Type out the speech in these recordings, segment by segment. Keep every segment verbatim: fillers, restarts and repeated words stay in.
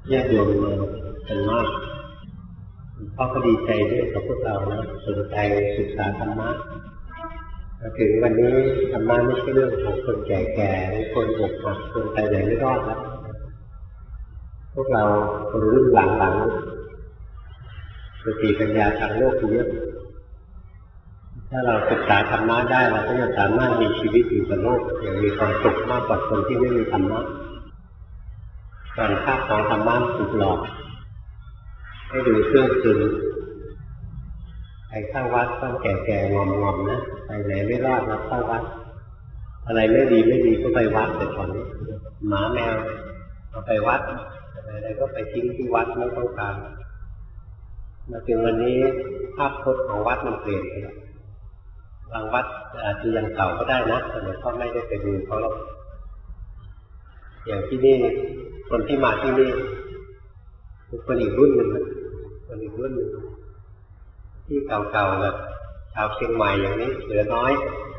ญาติโยมมากันมากพ่อก็ดีใจด้วยกับพวกเรานะสนใจศึกษาธรรมะถึงวันนี้ธรรมะไม่ใช่เรื่องของคนแก่ๆหรือคนอกหักคนไปไหนไม่รอดแล้วพวกเราคนรุ่นหลังๆสติปัญญาทางโลกเยอะถ้าเราศึกษาธรรมะได้เราก็จะสามารถมีชีวิตอยู่กับโลกอย่างมีความสุขมากกว่าคนที่ไม่มีธรรมะการฆ่าของธรรมะถูกหลอกให้ดูเครื่องซึมไปเข้าวัดต้องแก่ๆงอมๆนะไปไหนไม่รอดเราเข้าวัดอะไรไม่ดีไม่ดีก็ไปวัดแต่ก่อนนี้หมาแมวเอาไปวัดอะไรก็ไปทิ้งที่วัดไม่ต้องการมาถึงวันนี้ภาพพจน์ของวัดมันเปลี่ยนไปแล้วบางวัดอาจจะยังเก่าก็ได้นะแต่ก็ไม่ได้ไปดูเขาหรอกอย่างที่นี่คนที่มาที่นี่เป็นคนอีกรุ่นหนึ่งนะคนอีกรุ่นหนึ่งที่เก่าๆแบบชาวเชียงใหม่อย่างนี้เหลือน้อย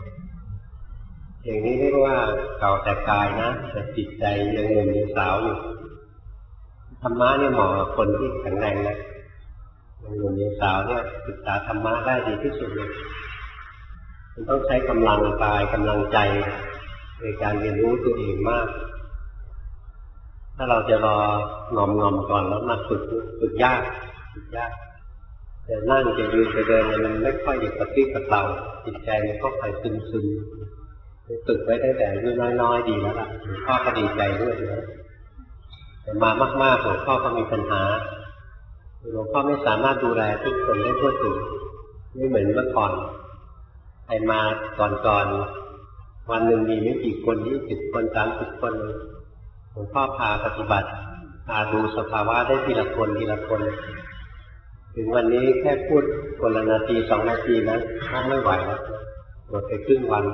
อย่างนี้เรียกว่าเก่าแต่กายนะแต่จิตใจยังหนุ่มยังสาวอยู่ธรรมะเนี่ยเหมาะกับคนที่แข็งแรงนะยังหนุ่มยังสาวเนี่ยศึกษาธรรมะได้ดีที่สุดเลยมันต้องใช้กำลังกายกำลังใจในการเรียนรู้ตัวเองมากถ้าเราจะรองอมๆก่อนแล้วมาฝึกฝึกยากฝึกยากแต่นั่งจะยืนจะเดินมันไม่ค่อยอยู่กับที่กับเราจิตใจมันก็ไปซึมๆฝึกไว้ได้แต่อายุน้อยๆดีแล้วล่ะหลวงพ่อก็ดีใจด้วยนะแต่มามากๆหลวงพ่อก็มีปัญหาหลวงพ่อไม่สามารถดูแลทุกคนได้ทั่วถึงไม่เหมือนเมื่อก่อนใครมาก่อนๆวันหนึ่งมีไม่กี่คนยี่สิบคนสามสิบคนหลวงพ่อพาปฏิบัติพาดูสภาวะได้ทีละคนทีละคนถึงวันนี้แค่พูดคนละนาทีสองนาทีนะก็ไม่ไหวแล้วหมดไปครึ่งวัน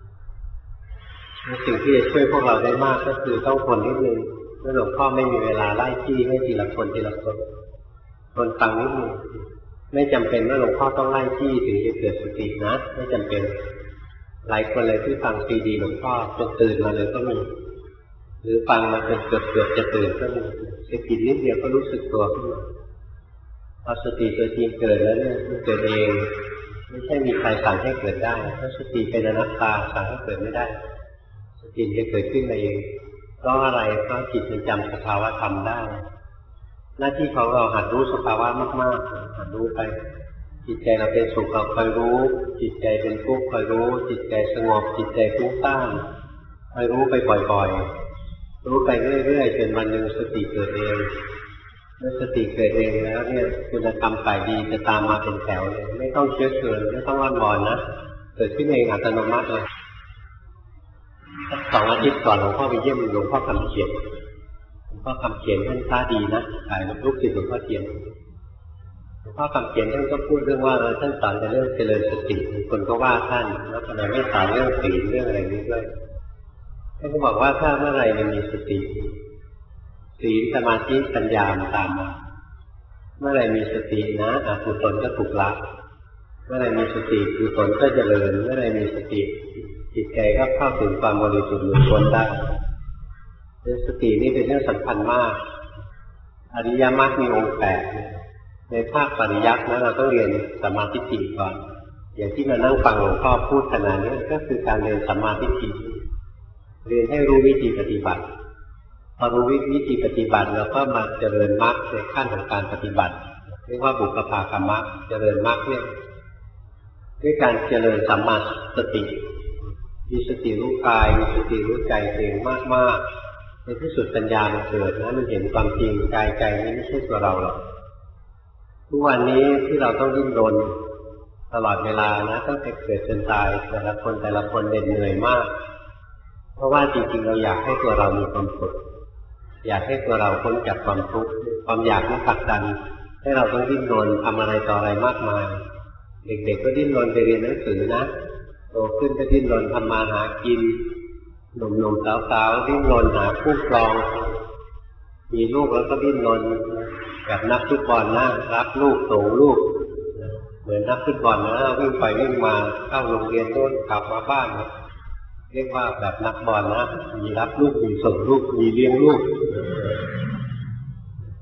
สิ่งที่จะช่วยพวกเราได้มากก็คือต้องทนนิดนึงเมื่อหลวงพ่อไม่มีเวลาไล่ที่ให้ทีละคนทีละคนทนฟังนิดนึงไม่จำเป็นว่าหลวงพ่อต้องไล่ที่ถึงจะเกิดสตินะไม่จำเป็นหลายคนเลยที่ฟังซีดีหลวงพ่อจนตื่นมาเลยก็มีหรือฟังมาจนเกือบเกือบจะตื่นก็มีสตินิดเดียวก็รู้สึกตัวขึ้นมาพอสติตัวจริงเกิดแล้วเนี่ยมันเกิดเองไม่ใช่มีใครสั่งให้เกิดได้เพราะสติเป็นอนัตตาสั่งให้เกิดไม่ได้สติจะเกิดขึ้นมาเองเพราะอะไรเพราะจิตมันจำสภาวะธรรมได้หน้าที่ของเราหัดรู้สภาวะมากๆหัดรู้ไปจิตใจเราเป็นสุขเราคอยรู้จิตใจเป็นทุกข์คอยรู้จิตใจสงบจิตใจฟุ้งซ่านคอยรู้ไปบ่อยๆรู้ไปเรื่อยๆจนวันหนึ่งสติเกิดเองเมื่อสติเกิดเองแล้วเนี่ยคุณธรรมฝ่ายดีจะตามมาเป็นแถวเลยไม่ต้องเชื้อเชิญไม่ต้องอ้อนวอนนะเกิดขึ้นเองอัตโนมัติเลยสองอาทิตย์ก่อนหลวงพ่อไปเยี่ยมหลวงพ่อคำเขียนหลวงพ่อคำเขียนท่านตาดีนะถ่ายรูปศิษย์หลวงพ่อเขียนหลวงพ่อคำเขียนท่านก็พูดเรื่องว่าท่านสอนแต่เรื่องเจริญสติคนก็ว่าท่านแล้วทำไมไม่สอนเรื่องศีลเรื่องอะไรนี้ด้วยท่านก็บอกว่าถ้าเมื่อไรมันมีสติศีลสมาธิปัญญาตามมาเมื่อไรมีสตินะอกุศลก็ถูกละเมื่อไรมีสติกุศลก็เจริญเมื่อไรมีสติจิตใจก็เข้าถึงความบริสุทธิ์หลุดพ้นได้สตินี่เป็นเรื่องสำคัญมากอริยมรรคมีองค์แปดในภาคปริยัตินะเราต้องเรียนสัมมาทิฏฐิก่อนอย่างที่มานั่งฟังหลวงพ่อพูดขนาดนี้ก็คือการเรียนสัมมาทิฏฐิเรียนให้รู้วิธีปฏิบัติพอรู้วิธีปฏิบัติแล้วก็มาเจริญมรรคในขั้นของการปฏิบัติเรียกว่าบุพภาคมรรคเจริญมรรคเนี่ยด้วยการเจริญสัมมาสติมีสติรู้กายมีสติรู้ใจเองมากๆในที่สุดปัญญามันเกิดนะมันเห็นความจริงกายใจนี้ไม่ใช่ตัวเราหรอกทุกวันนี้ที่เราต้องดิ้นรนตลอดเวลานะตั้งแต่เกิดจนตายแต่ละคนแต่ละคนเหน็ดเหนื่อยมากเพราะว่าจริงๆเราอยากให้ตัวเรามีความสุขอยากให้ตัวเราพ้นจากความทุกข์ความอยากนี้ผลักดันให้เราต้องดิ้นรนทำอะไรต่ออะไรมากมายเด็กๆก็ดิ้นรนไปเรียนหนังสือนะโตขึ้นก็ดิ้นรนทำมาหากินหนุ่มๆสาวๆดิ้นรนหาคู่ครองมีลูกแล้วก็ดิ้นรนแบบนักฟุตบอลนะรับลูกส่งลูกเหมือนนักฟุตบอลนะวิ่งไปวิ่งมาเข้าโรงเรียนโน่นกลับมาบ้านเรียกว่าแบบนักบอลนะมีรับลูกมีส่งลูกมีเลี้ยงลูก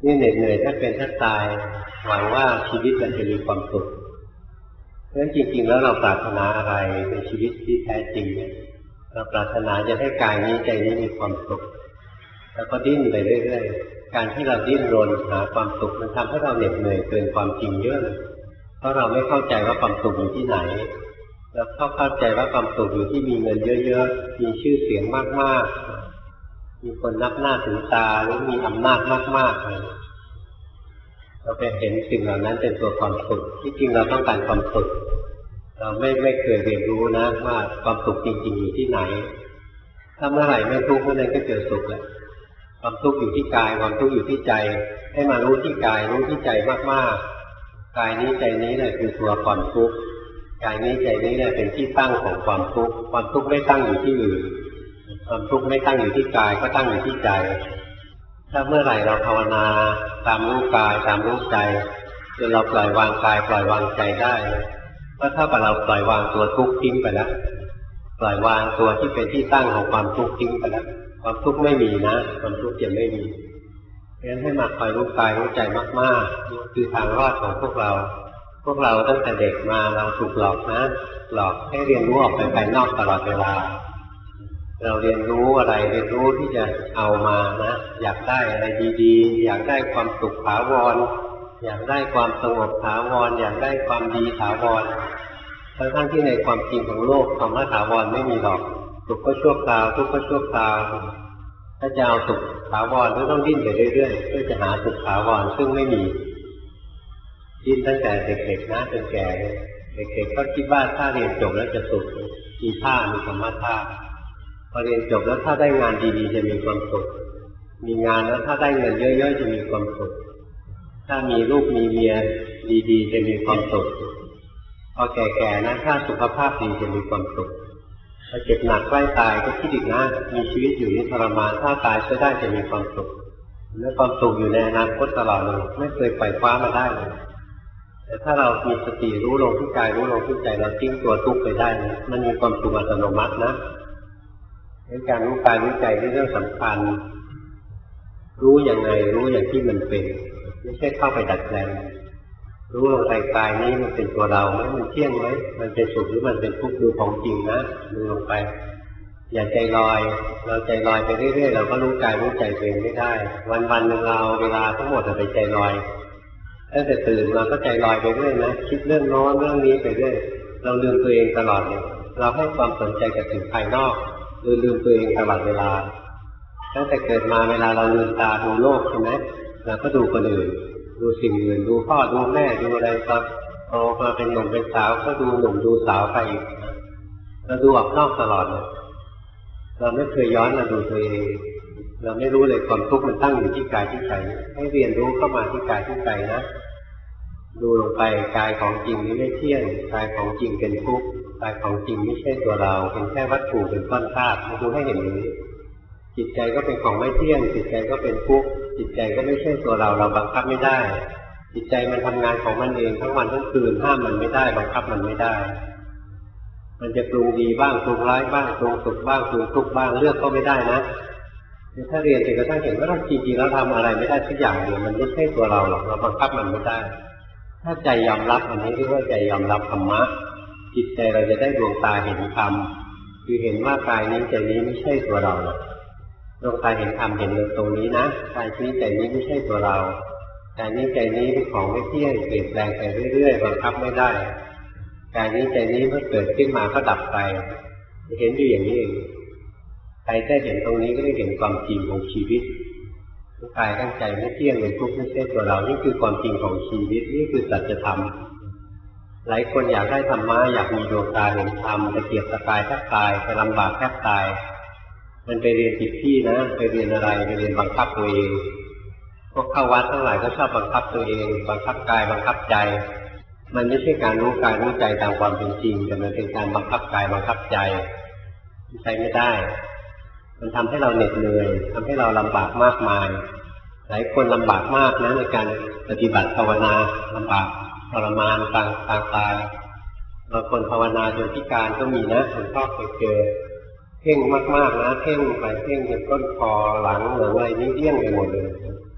นี่เหน็ดเหนื่อยถ้าเป็นถ้าตายหวังว่าชีวิตมันจะมีความสุขเพราะฉะนั้นจริงๆแล้วเราปรารถนาอะไรในชีวิตที่แท้จริงเนี่ยเราปรารถนาจะให้กายนี้ใจนี้มีความสุขแล้วก็ดิ้นไปเรื่อยๆการที่เราดิ้นรนหาความสุขมันทำให้เราเหน็ดเหนื่อยเกินความจริงเยอะเลยเพราะเราไม่เข้าใจว่าความสุขอยู่ที่ไหนเราเข้าเข้าใจว่าความสุขอยู่ที่มีเงินเยอะๆมีชื่อเสียงมากๆมีคนนับหน้าถือตาหรือมีอำนาจมากๆเลยเราไปเห็นสิ่งเหล่านั้นเป็นตัวความสุขที่จริงเราต้องการความสุขเราไม่ไม่เคยเรียนรู้นะว่าความสุขจริงๆอยู่ที่ไหนถ้าเมื่อไหร่ไม่ทุกข์เมื่อนั้นก็เจอสุขแล้วความทุกข์อยู่ที่กายความทุกข์อยู่ที่ใจให้มารู้ที่กายรู้ที่ใจมากๆกายนี้ใจนี้แหละคือตัวความทุกข์กายนี้ใจนี้แหละเป็นที่ตั้งของความทุกข์ความทุกข์ไม่ตั้งอยู่ที่อื่นความทุกข์ไม่ตั้งอยู่ที่กายก็ตั้งอยู่ที่ใจถ้าเมื่อไหร่เราภาวนาตามรู้กายตามรู้ใจจนเราปล่อยวางกายปล่อยวางใจได้ก็เท่ากับเราปล่อยวางตัวทุกข์ทิ้งไปแล้วปล่อยวางตัวที่เป็นที่ตั้งของความทุกข์ทิ้งไปแล้วความทุกข์ไม่มีนะความทุกข์จะไม่มีเพราะฉะนั้นให้มาคอยรู้กายรู้ใจมากๆคือทางรอดของพวกเราพวกเราตั้งแต่เด็กมาเราถูกหลอกนะหลอกให้เรียนรู้ออกไปภายนอกตลอดเวลาเราเรียนรู้อะไรเรียนรู้ที่จะเอามานะอยากได้อะไรดีๆอยากได้ความสุขถาวรอยากได้ความสงบถาวรอยากได้ความดีถาวรทั้งๆที่ในความจริงของโลกคำว่าถาวรไม่มีหรอกสุขก็ชั่วคราวทุกข์ก็ชั่วคราวถ้าจะเอาสุขถาวรก็ต้องดิ้นไปเรื่อยๆเพื่อจะหาสุขถาวรซึ่งไม่มีดิ้นตั้งแต่เด็กๆนะจนแก่เด็กๆก็คิดว่าถ้าเรียนจบแล้วจะสุขมีท่ามีธรรมะท่าพอเรียนจบแล้วถ้าได้งานดีๆจะมีความสุขมีงานแล้วถ้าได้เงินเยอะๆจะมีความสุขถ้ามีลูกมีเมียดีๆจะมีความสุขพอแก่ๆนะถ้าสุขภาพดีจะมีความสุขพอเจ็บหนักใกล้ตายก็คิดอีกนะมีชีวิตอยู่นี่ทรมานถ้าตายจะได้จะมีความสุขและความสุขอยู่ในอนาคตตลอดเลยไม่เคยปล่อยคว้ามาได้เลยแต่ถ้าเรามีสติรู้ลงที่กายรู้ลงที่ใจเราทิ้งตัวทุกข์ไปได้นะมันมีความสุขอัตโนมัตินะการรู้กายรู้ใจเป็นเรื่องสำคัญรู้อย่างไงรู้อย่างที่มันเป็นไม่ใช่เข้าไปดัดแปลงรู้ลงไปกายนี้มันเป็นตัวเราไหมมันเที่ยงไหมมันเป็นสุขหรือมันเป็นทุกข์ดูของจริงนะดูลงไปอย่าใจลอยเราใจลอยไปเรื่อยๆเราก็รู้กายรู้ใจตัวเองไม่ได้วันๆหนึ่งเราเวลาทั้งหมดเราไปใจลอยตั้งแต่ตื่นเราก็ใจลอยไปเรื่อยนะคิดเรื่องโน้นเรื่องนี้ไปเรื่อยเราลืมตัวเองตลอดเลยเราให้ความสนใจกับสิ่งภายนอกหรือลืมตัวเองตลอดเวลาตั้งแต่เกิดมาเวลาเราลืมตาดูโลกใช่ไหมเราก็ดูคนอื่นดูสิ่งอื่นดูพ่อดูแม่ดูอะไรก็โตมาเป็นหนุ่มเป็นสาวก็ดูหนุ่มดูสาวไปอีกเราดูออกนอกตลอดเลยเราไม่เคยย้อนมาดูตัวเองเราไม่รู้เลยความทุกข์มันตั้งอยู่ที่กายที่ใจให้เรียนรู้เข้ามาที่กายที่ใจนะดูลงไปกายของจริงนี้ไม่เที่ยงกายของจริงเป็นทุกข์กายของจริงไม่ใช่ตัวเราเป็นแค่วัตถุเป็นก้อนธาตุดูให้เห็นอย่างนี้จิตใจก็เป็นของไม่เที่ยงจิตใจก็เป็นทุกข์จิตใจก็ไม่ใช่ตัวเราเราบังคับไม่ได้จิตใจมันทำงานของมันเองทั้งวันทั้งคืนห้ามมันไม่ได้บังคับมันไม่ได้มันจะปรุงดีบ้างปรุงร้ายบ้างปรุงสุขบ้างปรุงทุกข์บ้างเลือกก็ไม่ได้นะถ้าเรียนจนกระทั่งเห็นว่าจริงๆแล้วทำอะไรไม่ได้ทุกอย่างเลยมันไม่ใช่ตัวเราหรอกเราบังคับมันไม่ได้ถ้าใจยอมรับอันนี้เรียกว่าใจยอมรับธรรมะจิตใจเราจะได้ดวงตาเห็นธรรมคือเห็นว่ากายนี้ใจนี้ไม่ใช่ตัวเราดวงตาเห็นธรรมเห็นตรงนี้นะกายนี้ใจนี้ไม่ใช่ตัวเรากายนี้ใจนี้เป็นของไม่เที่ยงเปลี่ยนแปลงไปเรื่อยๆบังคับไม่ได้กายนี้ใจนี้เมื่อเกิดขึ้นมาก็ดับไปเห็นอยู่อย่างนี้เองใครได้เห็นตรงนี้ก็ได้เห็นความจริงของชีวิตกายทั้งใจไม่เที่ยงเป็นทุกข์ไม่ใช่ตัวเรานี่คือความจริงของชีวิตนี่คือสัจธรรมหลายคนอยากได้ธรรมะอยากมีดวงตาเห็นธรรมตะเกียกตะกายแทบตายไปลำบากแทบตายมันไปเรียนผิดที่นะไปเรียนอะไรไปเรียนบังคับตัวเองพวกเข้าวัดทั้งหลายก็ชอบบังคับตัวเองบังคับกายบังคับใจมันไม่ใช่การรู้กายรู้ใจตามความเป็นจริงแต่มันเป็นการบังคับกายบังคับใจใช้ไม่ได้มันทำให้เราเหน็ดเหนื่อยทำให้เราลำบากมากมายหลายคนลำบากมากนะในการปฏิบัติภาวนาลำบากทรมานต่างต่างตายบางคนภาวนาจนพิการก็มีนะผมก็เคยเจอเพ่งมากๆนะเพ่งไปเพ่งจนต้นคอหลังเหลืองอะไรนี่เลี่ยงไปหมดเลย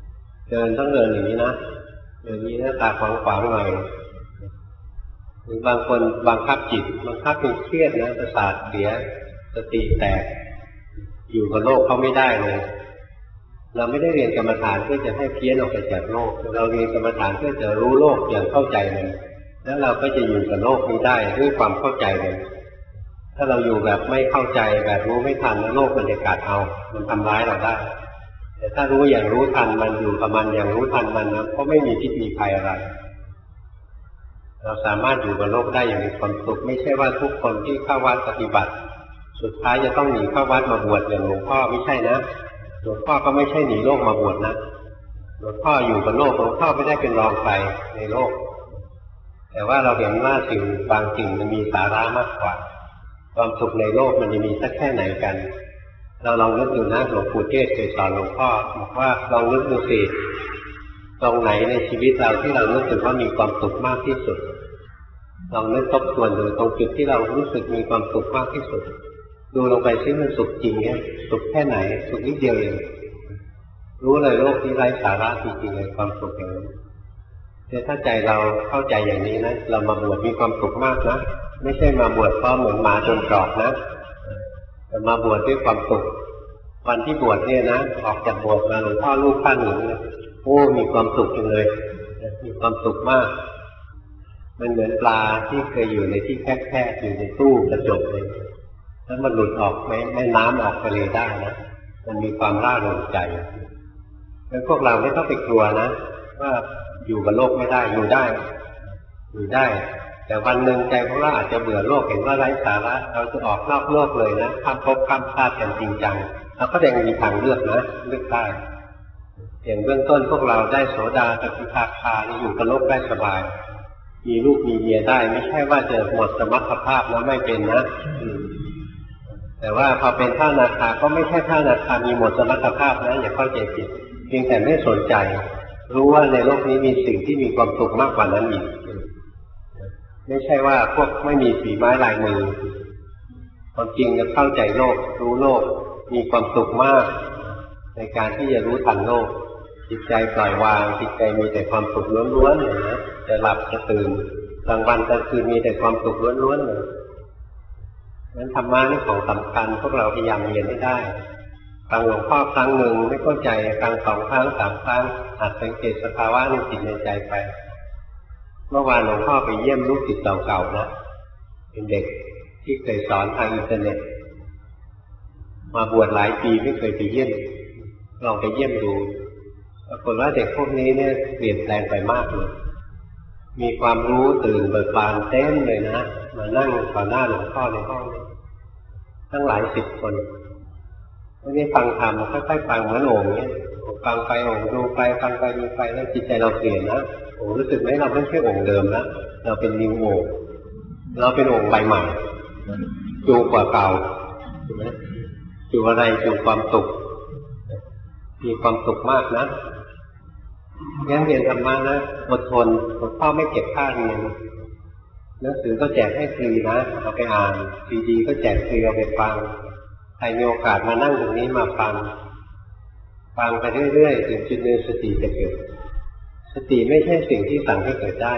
เดินต้องเดินอย่างนี้นะเดินนี้หน้าตาขวางๆหน่อยหรือบางคนบังคับจิตบังคับเป็นเครียดนะประสาทเสียสติแตกอยู่กับโลกเขาไม่ได้เลยเราไม่ได้เรียนกรรมฐานเพื่อจะให้เพี้ยนออกไปจากโลกเราเรียนกรรมฐานเพื่อจะรู้โลกอย่างเข้าใจมันแล้วเราก็จะอยู่กับโลกนี้ได้ด้วยความเข้าใจมันถ้าเราอยู่แบบไม่เข้าใจแบบรู้ไม่ทันโลกมันจะกัดเอามันทำร้ายเราได้แต่ถ้ารู้อย่างรู้ทันมันอยู่กับมันอย่างรู้ทันมันนะก็ไม่มีพิษมีภัยอะไรเราสามารถอยู่กับโลกได้อย่างมีความสุขไม่ใช่ว่าทุกคนที่เข้าวัดปฏิบัติสุดท้ายจะต้องหนีเข้าวัดมาบวชอย่างหลวงพ่อไม่ใช่นะหลวงพ่อก็ไม่ใช่หนีโลกมาบวชนะหลวงพ่ออยู่กับโลกหลวงพ่อไม่ได้เป็นรองใครในโลกแต่ว่าเราเห็นว่าสิ่งบางสิ่งมันมีสาระมากกว่าความสุขในโลกมันจะมีสักแค่ไหนกันเราลองนึกดูนะหลวงปู่เทศเคยสอนหลวงพ่อบอกว่าลองนึกดูสิตรงไหนในชีวิตเราที่เรารู้สึกว่ามีความสุขมากที่สุดลองนึกทบทวนดูตรงจุดที่เรารู้สึกมีความสุขมากที่สุดดูลงไปซิมันสุขจริงเนี่ยสุขแค่ไหนสุขนิดเดียวเองรู้เลยโลกนี้ไร้สาระจริงๆเลยความสุขอย่างนี้แต่ถ้าใจเราเข้าใจอย่างนี้นะเรามาบวชมีความสุขมากนะไม่ใช่มาบวชเพราะเหมือนหมาจนตรอกนะแต่มาบวชด้วยความสุขวันที่บวชเนี่ยนะออกจากบวชมาหลวงพ่อลูกท่านหนึ่งโอ้มีความสุขจังเลยมีความสุขมากมันเหมือนปลาที่เคยอยู่ในที่แคบๆอยู่ในตู้กระจกเลยแล้วมันหลุดออกแม่แม่น้ำออกทะเลได้นะมันมีความร่าเริงใจแล้วพวกเราไม่ต้องไปกลัวนะว่าอยู่กับโลกไม่ได้อยู่ได้อยู่ได้แต่วันหนึ่งใจของเราอาจจะเบื่อโลกเห็นว่าไร้สาระเราจะออกนอกโลกเลยนะข้ามภพข้ามชาติกันจริงจังเราก็ยังมีทางเลือกนะเลือกได้อย่างเบื้องต้นพวกเราได้โสดาสกิทาคาอยู่กับโลกได้สบายมีลูกมีเมียได้ไม่ใช่ว่าจะหมดสมรรถภาพแล้วไม่เป็นนะแต่ว่าพอเป็นพระอนาคาก็ไม่ใช่พระอนาคามีหมดสมรรถภาพนะอย่าเข้าใจผิดเพียงแต่ไม่สนใจรู้ว่าในโลกนี้มีสิ่งที่มีความสุขมากกว่านั้นอีกไม่ใช่ว่าพวกไม่มีฝีไม้ลายมือความจริงจะเข้าใจโลกรู้โลกมีความสุขมากในการที่จะรู้ทันโลกจิตใจปล่อยวางจิตใจมีแต่ความสุขล้วนๆเลยนะจะหลับจะตื่นกลางวันกลางคืนมีแต่ความสุขล้วนๆเลยนั้นธรรมะนี่ของสำคัญพวกเราพยายามเรียนให้ได้ฟังหลวงพ่อครั้งหนึ่งไม่เข้าใจฟังสองครั้งสามครั้งหัดสังเกตสภาวะในจิตในใจไปเมื่อวานหลวงพ่อไปเยี่ยมลูกศิษย์เก่าๆนะเป็นเด็กที่เคยสอนทางอินเทอร์เน็ตมาบวชหลายปีไม่เคยไปเยี่ยมลองไปเยี่ยมดูปรากฏว่าเด็กพวกนี้เนี่ยเปลี่ยนแปลงไปมากเลยมีความรู้ตื่นเบิกบานเต็มเลยนะมานั่งต่อหน้าหลวงพ่อในห้องทั้งหลายสิบคนไม่ได้ฟังธรรมค่อยๆฟังเหมือนโอ่งเนี่ยฟังไปโอ่งดูไปฟังไปดูไปแล้วจิตใจเราเปลี่ยนนะโอ้รู้สึกไหมเราไม่ใช่โอ่งเดิมนะเราเป็นนิวโอ่งเราเป็นโอ่งใบใหม่จูกว่าเก่าใช่ไหมจูอะไรจูความสุขมีความสุขมากนะงั้นเรียนธรรมะนะอดทนหลวงพ่อไม่เก็บค่าเรียนหนังสือก็แจกให้ฟรีนะเอาไปอ่านซีดีก็แจกฟรีเอาไปฟังใครมีโอกาสมานั่งตรงนี้มาฟังฟังไปเรื่อยๆถึงจุดหนึ่งสติจะเกิดสติไม่ใช่สิ่งที่สั่งให้เกิดได้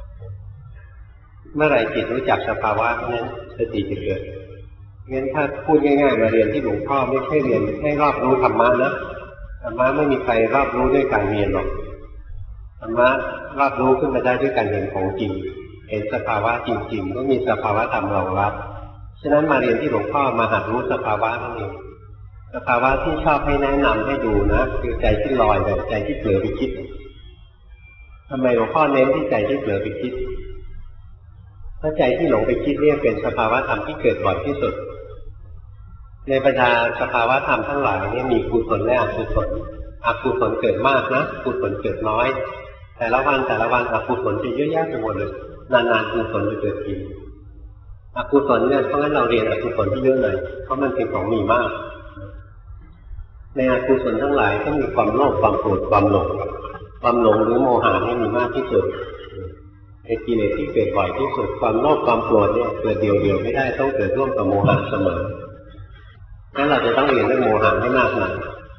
เมื่อไหร่จิตรู้จักสภาวะนั้นสติจะเกิดงั้นถ้าพูดง่ายๆมาเรียนที่หลวงพ่อไม่ใช่เรียนให้รอบรู้ธรรมะนะธรรมะไม่มีใครรอบรู้ด้วยการเรียนหรอกธรรมะรอบรู้ขึ้นมาได้ด้วยการเห็นของจริงเห็นสภาวะจริงๆก็มีสภาวะธรรมรองรับฉะนั้นมาเรียนที่หลวงพ่อมาหัดรู้สภาวะนั่นเองสภาวะที่ชอบให้แนะนำให้ดูนะคือใจที่ลอยแบบใจที่เผลอไปคิดทำไมหลวงพ่อเน้นที่ใจที่เผลอไปคิดเพราะใจที่หลงไปคิดเนี่ยเป็นสภาวะธรรมที่เกิดบ่อยที่สุดในบรรดาสภาวะธรรมทั้งหลายนี่มีกุศลและอกุศลอกุศลเกิดมากนะกุศลเกิดน้อยแต่ละวันแต่ละวันอกุศลจะเยอะแยะไปหมดเลยนานๆกุศลจะเกิดทีอกุศลเนี่ยเพราะงั้นเราเรียนอกุศลที่เยอะหน่อยเพราะมันเป็นของมีมากในอกุศลทั้งหลายก็มีความโลภความโกรธความหลงความหลงหรือโมหะนี่มีมากที่สุดเป็นกิเลสที่เกิดบ่อยที่สุดความโลภความโกรธเนี่ยเกิดเดียวๆไม่ได้ต้องเกิดร่วมกับโมหะเสมองั้นเราจะต้องเรียนเรื่องโมหะให้มากหน่อย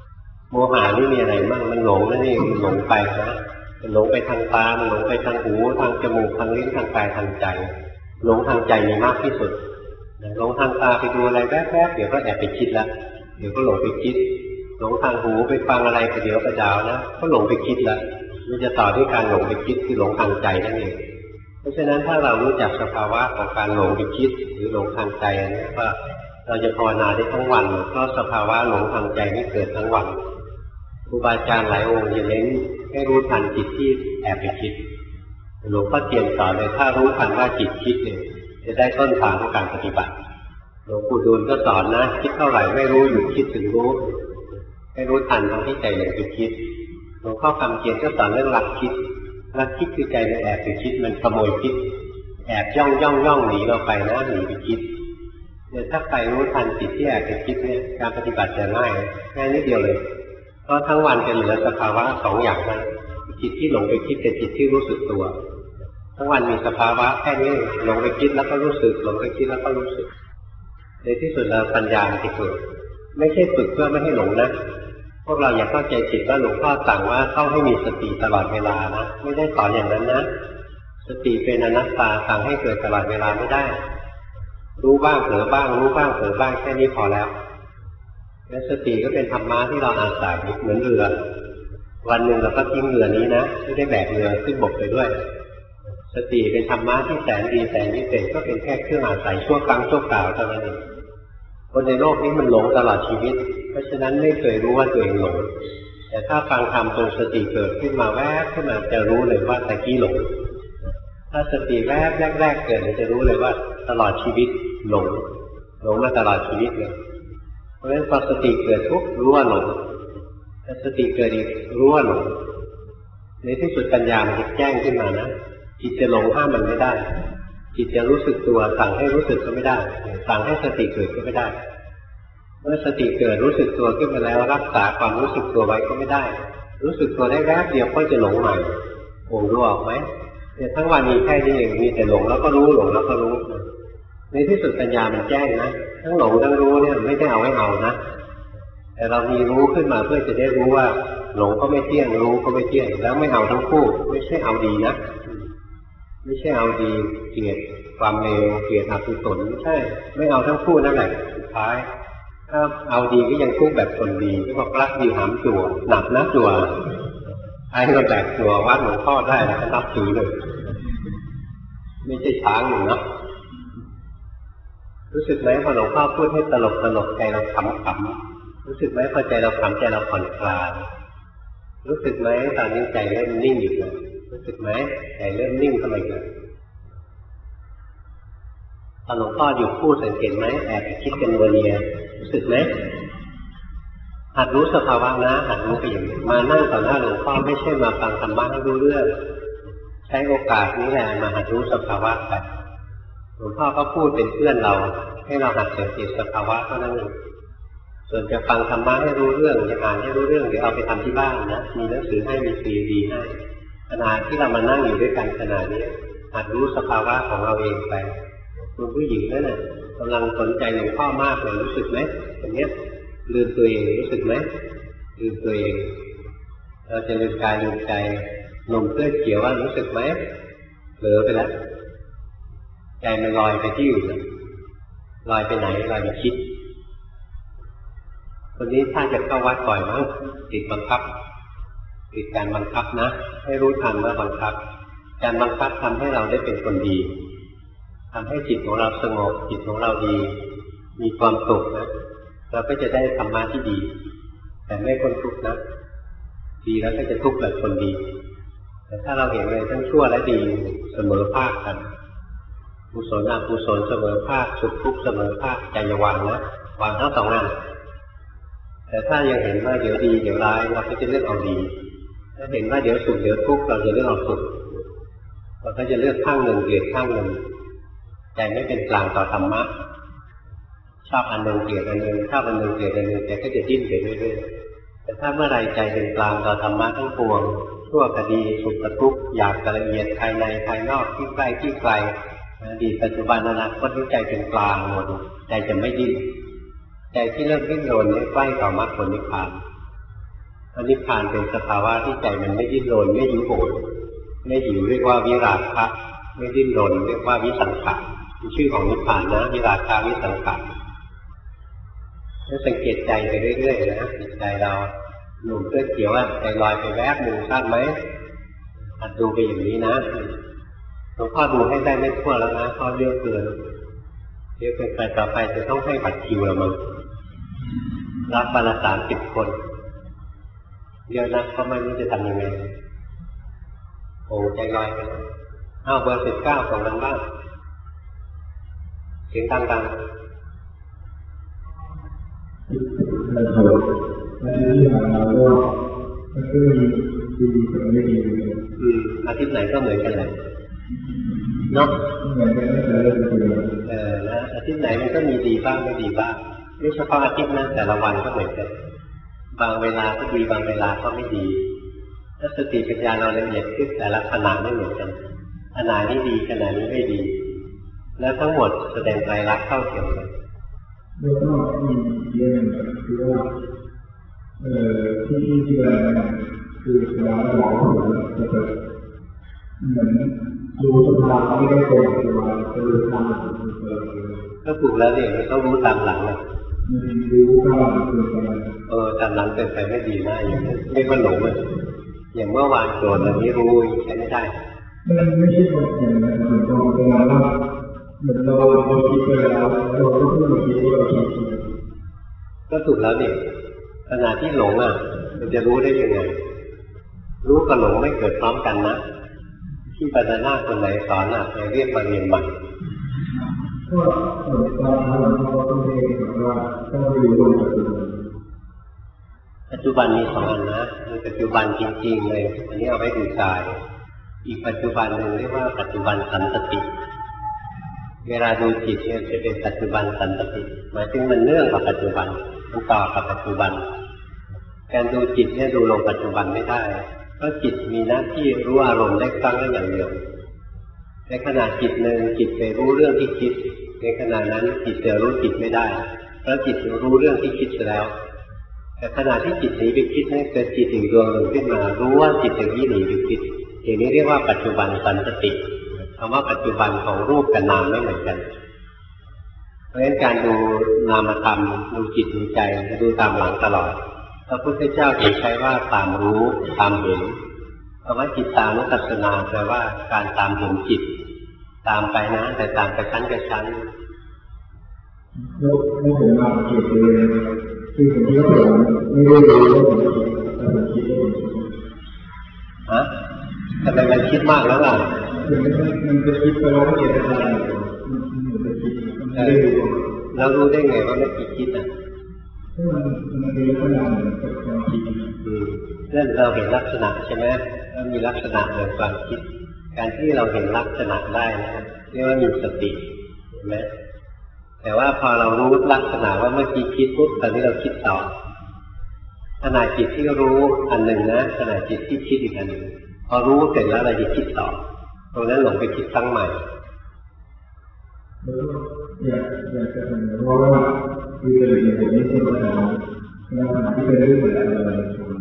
โมหะนี่มีอะไรบ้างมันหลงนั่นเองมันหลงไปนะมันหลงไปทางตามันหลงไปทางหูทางจมูกทางลิ้นทางกายทางใจหลงทางใจมีมากที่สุดหลงทางตาไปดูอะไรแวบๆเดี๋ยวก็แอบไปคิดละเดี๋ยวก็หลงไปคิดหลงทางหูไปฟังอะไรไปเดี๋ยวไปดาวนะก็หลงไปคิดละมันจะต่อด้วยการหลงไปคิดคือหลงทางใจนั่นเองเพราะฉะนั้นถ้าเรารู้จักสภาวะของการหลงไปคิดหรือหลงทางใจนี่ว่าเราจะภาวนาได้ทั้งวันเพราะสภาวะหลงทางใจนี่เกิดทั้งวันครูบาอาจารย์หลายองค์จะเน้นให้รู้ทันจิตที่แอบไปคิดหลวงพ่อเทียนสอนเลยถ้ารู้ทันว่าจิตคิดเนี่ยจะได้ต้นทางของการปฏิบัติหลวงปู่ดูลก็สอนนะคิดเท่าไหร่ไม่รู้หยุดคิดถึงรู้ให้รู้ทันทั้งที่ใจหลงไปคิดหลวงพ่อคำเขียนก็สอนเรื่องหลักคิดหลักคิดคือใจมันแอบไปคิดมันขโมยคิดแอบย่องย่องย่องหนีเราไปนะหนีไปคิดเนี่ยถ้าใครรู้ทันจิตที่แอบไปคิดเนี่ยการปฏิบัติจะง่ายง่ายนิดเดียวเลยเพราะทั้งวันจะเหลือสภาวะสองอย่างนั้นจิตที่หลงไปคิดกับจิตที่รู้สึกตัวทั้งวันมีสภาวะแค่นี้หลงไปคิดแล้วก็รู้สึกหลงไปคิดแล้วก็รู้สึกในที่สุดแล้วปัญญาจะเกิดไม่ใช่ฝึกเพื่อไม่ให้หลงนะพวกเราอย่าเข้าใจผิดว่าหลวงพ่อสั่งว่าต้องให้มีสติตลอดเวลานะไม่ได้สอนอย่างนั้นนะสติเป็นอนัตตาสั่งให้เกิดตลอดเวลาไม่ได้รู้บ้างเผลอบ้างรู้บ้างเผลอบ้างแค่นี้พอแล้วและสติก็เป็นธรรมะที่เราอาศัยเหมือนเรือวันหนึ่งเราก็ทิ้งเรือนี้นะไม่ได้แบกเรือขึ้นบกไปด้วยสติเป็นธรรมะที่แสนดีแสนวิเศษก็เป็นแค่เครื่องอาศัยชั่วครั้งชั่วคราวเท่านั้นเองคนในโลกนี้มันหลงตลอดชีวิตเพราะฉะนั้นไม่เคยรู้ว่าตัวเองหลงแต่ถ้าฟังธรรมจนสติเกิดขึ้นมาแวบขึ้นมาจะรู้เลยว่าตะกี้หลงถ้าสติแวบแรกๆเกิดจะรู้เลยว่าตลอดชีวิตหลงหลงมาตลอดชีวิตเลยเพราะฉะนั้นพอสติเกิดทุกรู้ว่าหลงถ้าสติเกิดอีกรู้ว่าหลงในที่สุดปัญญามันจะแจ้งขึ้นมานะจิตจะหลงห้ามมันไม่ได้จิตจะรู้สึกตัวสั่งให้รู้สึกก็ไม่ได้สั่งให้สติเกิดก็ไม่ได้เมื่อสติเกิดรู้สึกตัวขึ้นมาแล้วรักษาความรู้สึกตัวไว้ก็ไม่ได้รู้สึกตัวได้แวบเดียวก็จะหลงใหม่โง่รู้ออกไหมเนี่ยทั้งวันมีแค่นี้เองมีแต่หลงแล้วก็รู้หลงแล้วก็รู้ในที่สุดปัญญามันแจ้งนะทั้งหลงทั้งรู้เนี่ยไม่ได้เอาให้เอานะแต่เรามีรู้ขึ้นมาเพื่อจะได้รู้ว่าหลงก็ไม่เที่ยงรู้ก็ไม่เที่ยงแล้วไม่เอาทั้งคู่ไม่ใช่เอาดีนะไม่ใช่เอาดีเกลียดความเลวเกลียดอกุศลไม่ใช่ไม่เอาทั้งคู่นั่นแหละสุดท้ายถ้าเอาดีก็ยังคู่แบบคนดีที่บอกรักดีหามจั่วหนักนะจั่วไอ้ก็แบกจั่ววัดหลวงพ่อได้แล้วก็นับถือเลยไม่ใช่ช้างหนึ่งนะรู้สึกไหมพอหลวงพ่อพูดให้ตลกตลกใจเราขำขำรู้สึกไหมพอใจเราขำใจเราผ่อนคลายรู้สึกไหมตอนนี้ใจเริ่มนิ่งอยู่เลยรู้สึกไหมใจเริ่มนิ่งเข้ามาอีกแล้วตอนหลวงพ่ออยู่พูดสังเกตไหมแอบคิดกันวันนี้รู้สึกไหมหัดรู้สภาวะนะหัดรู้ไปอย่างนี้มานั่งต่อหน้าหลวงพ่อไม่ใช่มาฟังธรรมะให้รู้เรื่องใช้โอกาสนี้แหละมาหัดรู้สภาวะไปหลวงพ่อก็พูดเป็นเพื่อนเราให้เราหัดสังเกตสภาวะเท่านั้นเองส่วนจะฟังธรรมะให้รู้เรื่องจะอ่านให้รู้เรื่องเดี๋ยวเอาไปทำที่บ้านนะมีหนังสือให้มีซีดีให้ขณะที่เรามานั่งอยู่ด้วยกันขณะนี้หัดรู้สภาวะของเราเองไปคุณผู้หญิงนั่นน่ะกำลังสนใจหลวงพ่อมากเลยรู้สึกไหมอย่างเนี้ยลืมตัวเองรู้สึกไหมลืมตัวเองเราจะลืมกายลืมใจหนุ่มเสื้อเขียวว่ารู้สึกไหมเผลอไปแล้วใจมันลอยไปที่อื่นลอยไปไหนลอยไปคิดคนนี้ถ้าจะเข้าวัดบ่อยมั้งติดบังคับติดการบังคับนะให้รู้ทันว่าบังคับการบังคับทำให้เราได้เป็นคนดีทำให้จิตของเราสงบจิตของเราดีมีความสุขนะเราก็จะได้ธรรมะที่ดีแต่ไม่คนทุกข์นะดีแล้วก็จะทุกข์แบบคนดีแต่ถ้าเราเห็นเลยทั้งชั่วและดีเสมอภาคกันกุศลอกุศลเสมอภาคสุขทุกข์เสมอภาคใจอย่าวางนะวางทั้งสองอันแต่ถ้ายังเห็นว่าเดี๋ยวดีเดี๋ยวร้ายเราก็จะเลือกเอาดีถ้าเห็นว่าเดี๋ยวสุขเดี๋ยวทุกข์เราจะเลือกเอาสุขเราก็จะเลือกข้างหนึ่งเกลียดข้างหนึ่งใจไม่เป็นกลางต่อธรรมะชอบอันหนึ่งเกลียดอันหนึ่งชอบอันหนึ่งเกลียดอันหนึ่งแต่ก็จะดิ้นไปเรื่อยๆแต่ถ้าเมื่อไรใจเป็นกลางต่อธรรมะทั้งปวงชั่วกับดีสุขกับทุกข์หยาบกับละเอียดภายในภายนอกที่ใกล้ที่ไกลอดีตปัจจุบันอนาคตที่ใจเป็นกลางหมดใจจะไม่ดิ้นใจที่เริ่มดิ้นรนใกล้ต่อมรรคผลนิพพานนิพพานเป็นสภาวะที่ใจมันไม่ดิ้นรนไม่หิวโหยไม่หิวเรียกว่าวิราคะไม่ดิ้นรนเรียกว่าวิสังขารชื่อของนิพพานนะวิราคะวิสังขารแล้วสังเกตใจไปเรื่อยๆนะใจเราหนุ่มเสื้อเขียวอ่ะใจลอยไปแวบหนึ่งทราบไหมหัดดูไปอย่างนี้นะหลวงพ่อดูให้ได้ไม่ทั่วแล้วนะพ่อเยอะเกินเยอะเกินไปต่อไปจะต้องให้บัตรคิวแล้วมั้งรับวันละสามสิบคนเยอะนะก็ไม่รู้จะทำยังไงโอ้ใจลอยไปอ้าวเบอร์สิบเก้าของนั้นบ้างเสียงดังๆอาทิตย์ที่ผ่านมาก็ก็มีดีกับไม่ดีอืมอาทิตย์ไหนก็เหมือนกันแหละเนาะเหมือนกันไม่เคยเลิกเลยเออนะอาทิตย์ไหนมันก็มีดีบ้างไม่ดีบ้างไม่เฉพาะอาทิตย์นะแต่ละวันก็เหมือนกันบางเวลาก็ดีบางเวลาก็ไม่ดีถ้าสติปัญญาเราละเอียดขึ้นแต่ละขณะไม่เหมือนกันขณะนี้ดีขณะนี้ไม่ดีแล้วทั้งหมดแสดงไตรลักษณ์เข้าเกี่ยวกันแล้วก็มีเรื่องคือว่าเอ่อที่ที่ที่เราคือเวลาเราจะเกิดเหมือนรู้สภาวะไม่ได้เป็นปัจจุบันจะรู้ตามหลังก็ถูกแล้วเนี่ยต้องรู้ตามหลังอ่ะรู้ตามหลังคืออะไรเออตามหลังเป็นไปไม่ดีมากอย่างนี้เรียกว่าหลงเลยอย่างเมื่อวานโกรธวันนี้รู้ใช้ไม่ได้มันไม่ใช่คนอย่างนั้นเหมือนเราเป็นอะไรเหมือนเราเราคิดไปแล้วเราก็พูดเมื่อกี้ว่าเราคิดก็ถูกแล้วเนี่ยขณะที่หลงอ่ะมันจะรู้ได้ยังไงรู้กับหลงไม่เกิดพร้อมกันนะที่ปัญญาคนไหนสอนอ่ะเรียกมาเรียนใหม่ก็เหมือนตอนนั้นเราต้องเรียนว่าต้องรู้ว่าปัจจุบันมีสองอันนะมีปัจจุบันจริงๆเลยอันนี้เอาไว้ดูกายอีกปัจจุบันหนึ่งเรียกว่าปัจจุบันสันตติเวลาดูจิตเนี่ยจะเป็นปัจจุบันสันตติหมายถึงมันเนื่องกับปัจจุบันมันต่อกับปัจจุบันการดูจิตเนี่ยดูลงปัจจุบันไม่ได้เพราะจิตมีหน้าที่รู้อารมณ์ได้ครั้งละอย่างเดียวในขณะจิตหนึ่งจิตไปรู้เรื่องที่คิดในขณะนั้นจิตจะรู้จิตไม่ได้เพราะจิตรู้เรื่องที่คิดแล้วแต่ขณะที่จิตหนีไปคิดนั้นเกิดจิตอีกดวงหนึ่งขึ้นมารู้ว่าจิตอย่างนี้หนีไปคิดอย่างนี้เรียกว่าปัจจุบันสันตติคำว่าปัจจุบันของรูปกับนามไม่เหมือนกันเพราะฉะนั้นการดูนามธรรมดูจิตดูใจดูตามหลังตลอดพระพุทธเจ้าจึงใช้ว่าตามรู้ตามเห็นคำว่าจิตตานุปัสสนาแปลว่าการตามเห็นจิตตามไปนะแต่ตามไปชั้นกับชั้นแล้วไม่ถึงมาเก็บเลยคือผมคิดว่าผมไม่ได้รู้ว่าผมคิดแต่ผมคิดว่าผมฮะทำไมมันคิดมากแล้วล่ะมันจะคิดไปแล้วไม่เห็นอะไรมันจะคิดมันไม่ได้รู้แล้วรู้ได้ไงว่าไม่คิดคิดอ่ะมันมันมีลักษณะเหมือนกับความคิดนั่นเราเห็นลักษณะใช่ไหมมันมีลักษณะเหมือนความคิดการที่เราเห็นลักษณะได้นะเรียกว่ามีสติเห็นไหมแต่ว่าพอเรารู้ลักษณะว่าเมื่อกี้คิดปุ๊บตอนนี้เราคิดต่อขณะจิตที่รู้อันหนึ่งนะขณะจิตที่คิดอีกอันหนึ่งพอรู้เสร็จแล้วเราจะคิดต่อตรงนั้นหลงไปคิดครั้งใหม่อยากอยากจะเห็นว่าคือจะเห็นแบบนี้เป็นอะไรในขณะที่เป็นเรื่องอะไร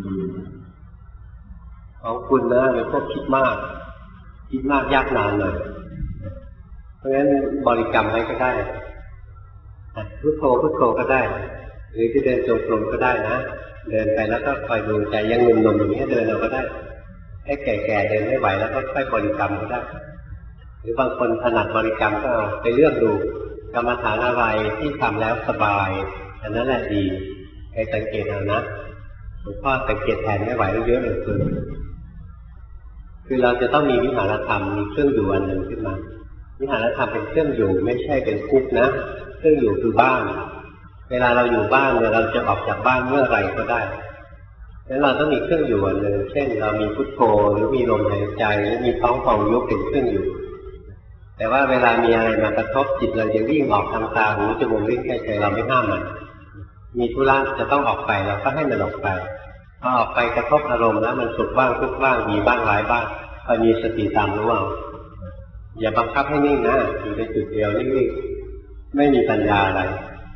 ของคุณนะเป็นพวกคิดมากคิดมากยากนานเลยเพราะฉะนั้นบริกรรมอะไรก็ได้พุทโธพุทโธก็ได้หรือจะเดินจงกรมก็ได้นะเดินไปแล้วก็คอยดูใจยังหนุ่มๆอย่างนี้เดินเราก็ได้ให้แก่ๆเดินไม่ไหวแล้วก็ค่อยบริกรรมก็ได้หรือบางคนถนัดบริกรรมก็เอาไปเลือกดูกรรมฐานอะไรที่ทำแล้วสบายอันนั้นแหละดีใครสังเกตเอานะหลวงพ่อสังเกตแทนไม่ไหวเยอะเลยคือคือเราจะต้องมีวิหารธรรมมีเครื่องอยู่อันหนึ่งขึ้นมาวิหารธรรมเป็นเครื่องอยู่ไม่ใช่เป็นคุกนะเครื่องอยู่คือบ้านเวลาเราอยู่บ้านเนี่ยเราจะออกจากบ้านเมื่อไรก็ได้แล้วเราต้องมีเครื่องอยู่อันหนึ่งเช่นเรามีพุทโธหรือมีลมหายใจหรือมีท้องฟองยุบเป็นเครื่องอยู่แต่ว่าเวลามีอะไรมากระทบจิตเราจะวิ่งออกทางตาหูจมูกลิ้นกายใจเราไม่ห้ามมันมีธุระจะต้องออกไปเราก็ให้มันออกไปพอออกไปกระทบอารมณ์แล้วมันสุขบ้างทุกข์บ้างมีบ้างร้ายบ้างคอยมีสติตามรู้เอาอย่าบังคับให้นิ่งนะอยู่ในจุดเดียวนิ่งๆไม่มีปัญญาอะไรไป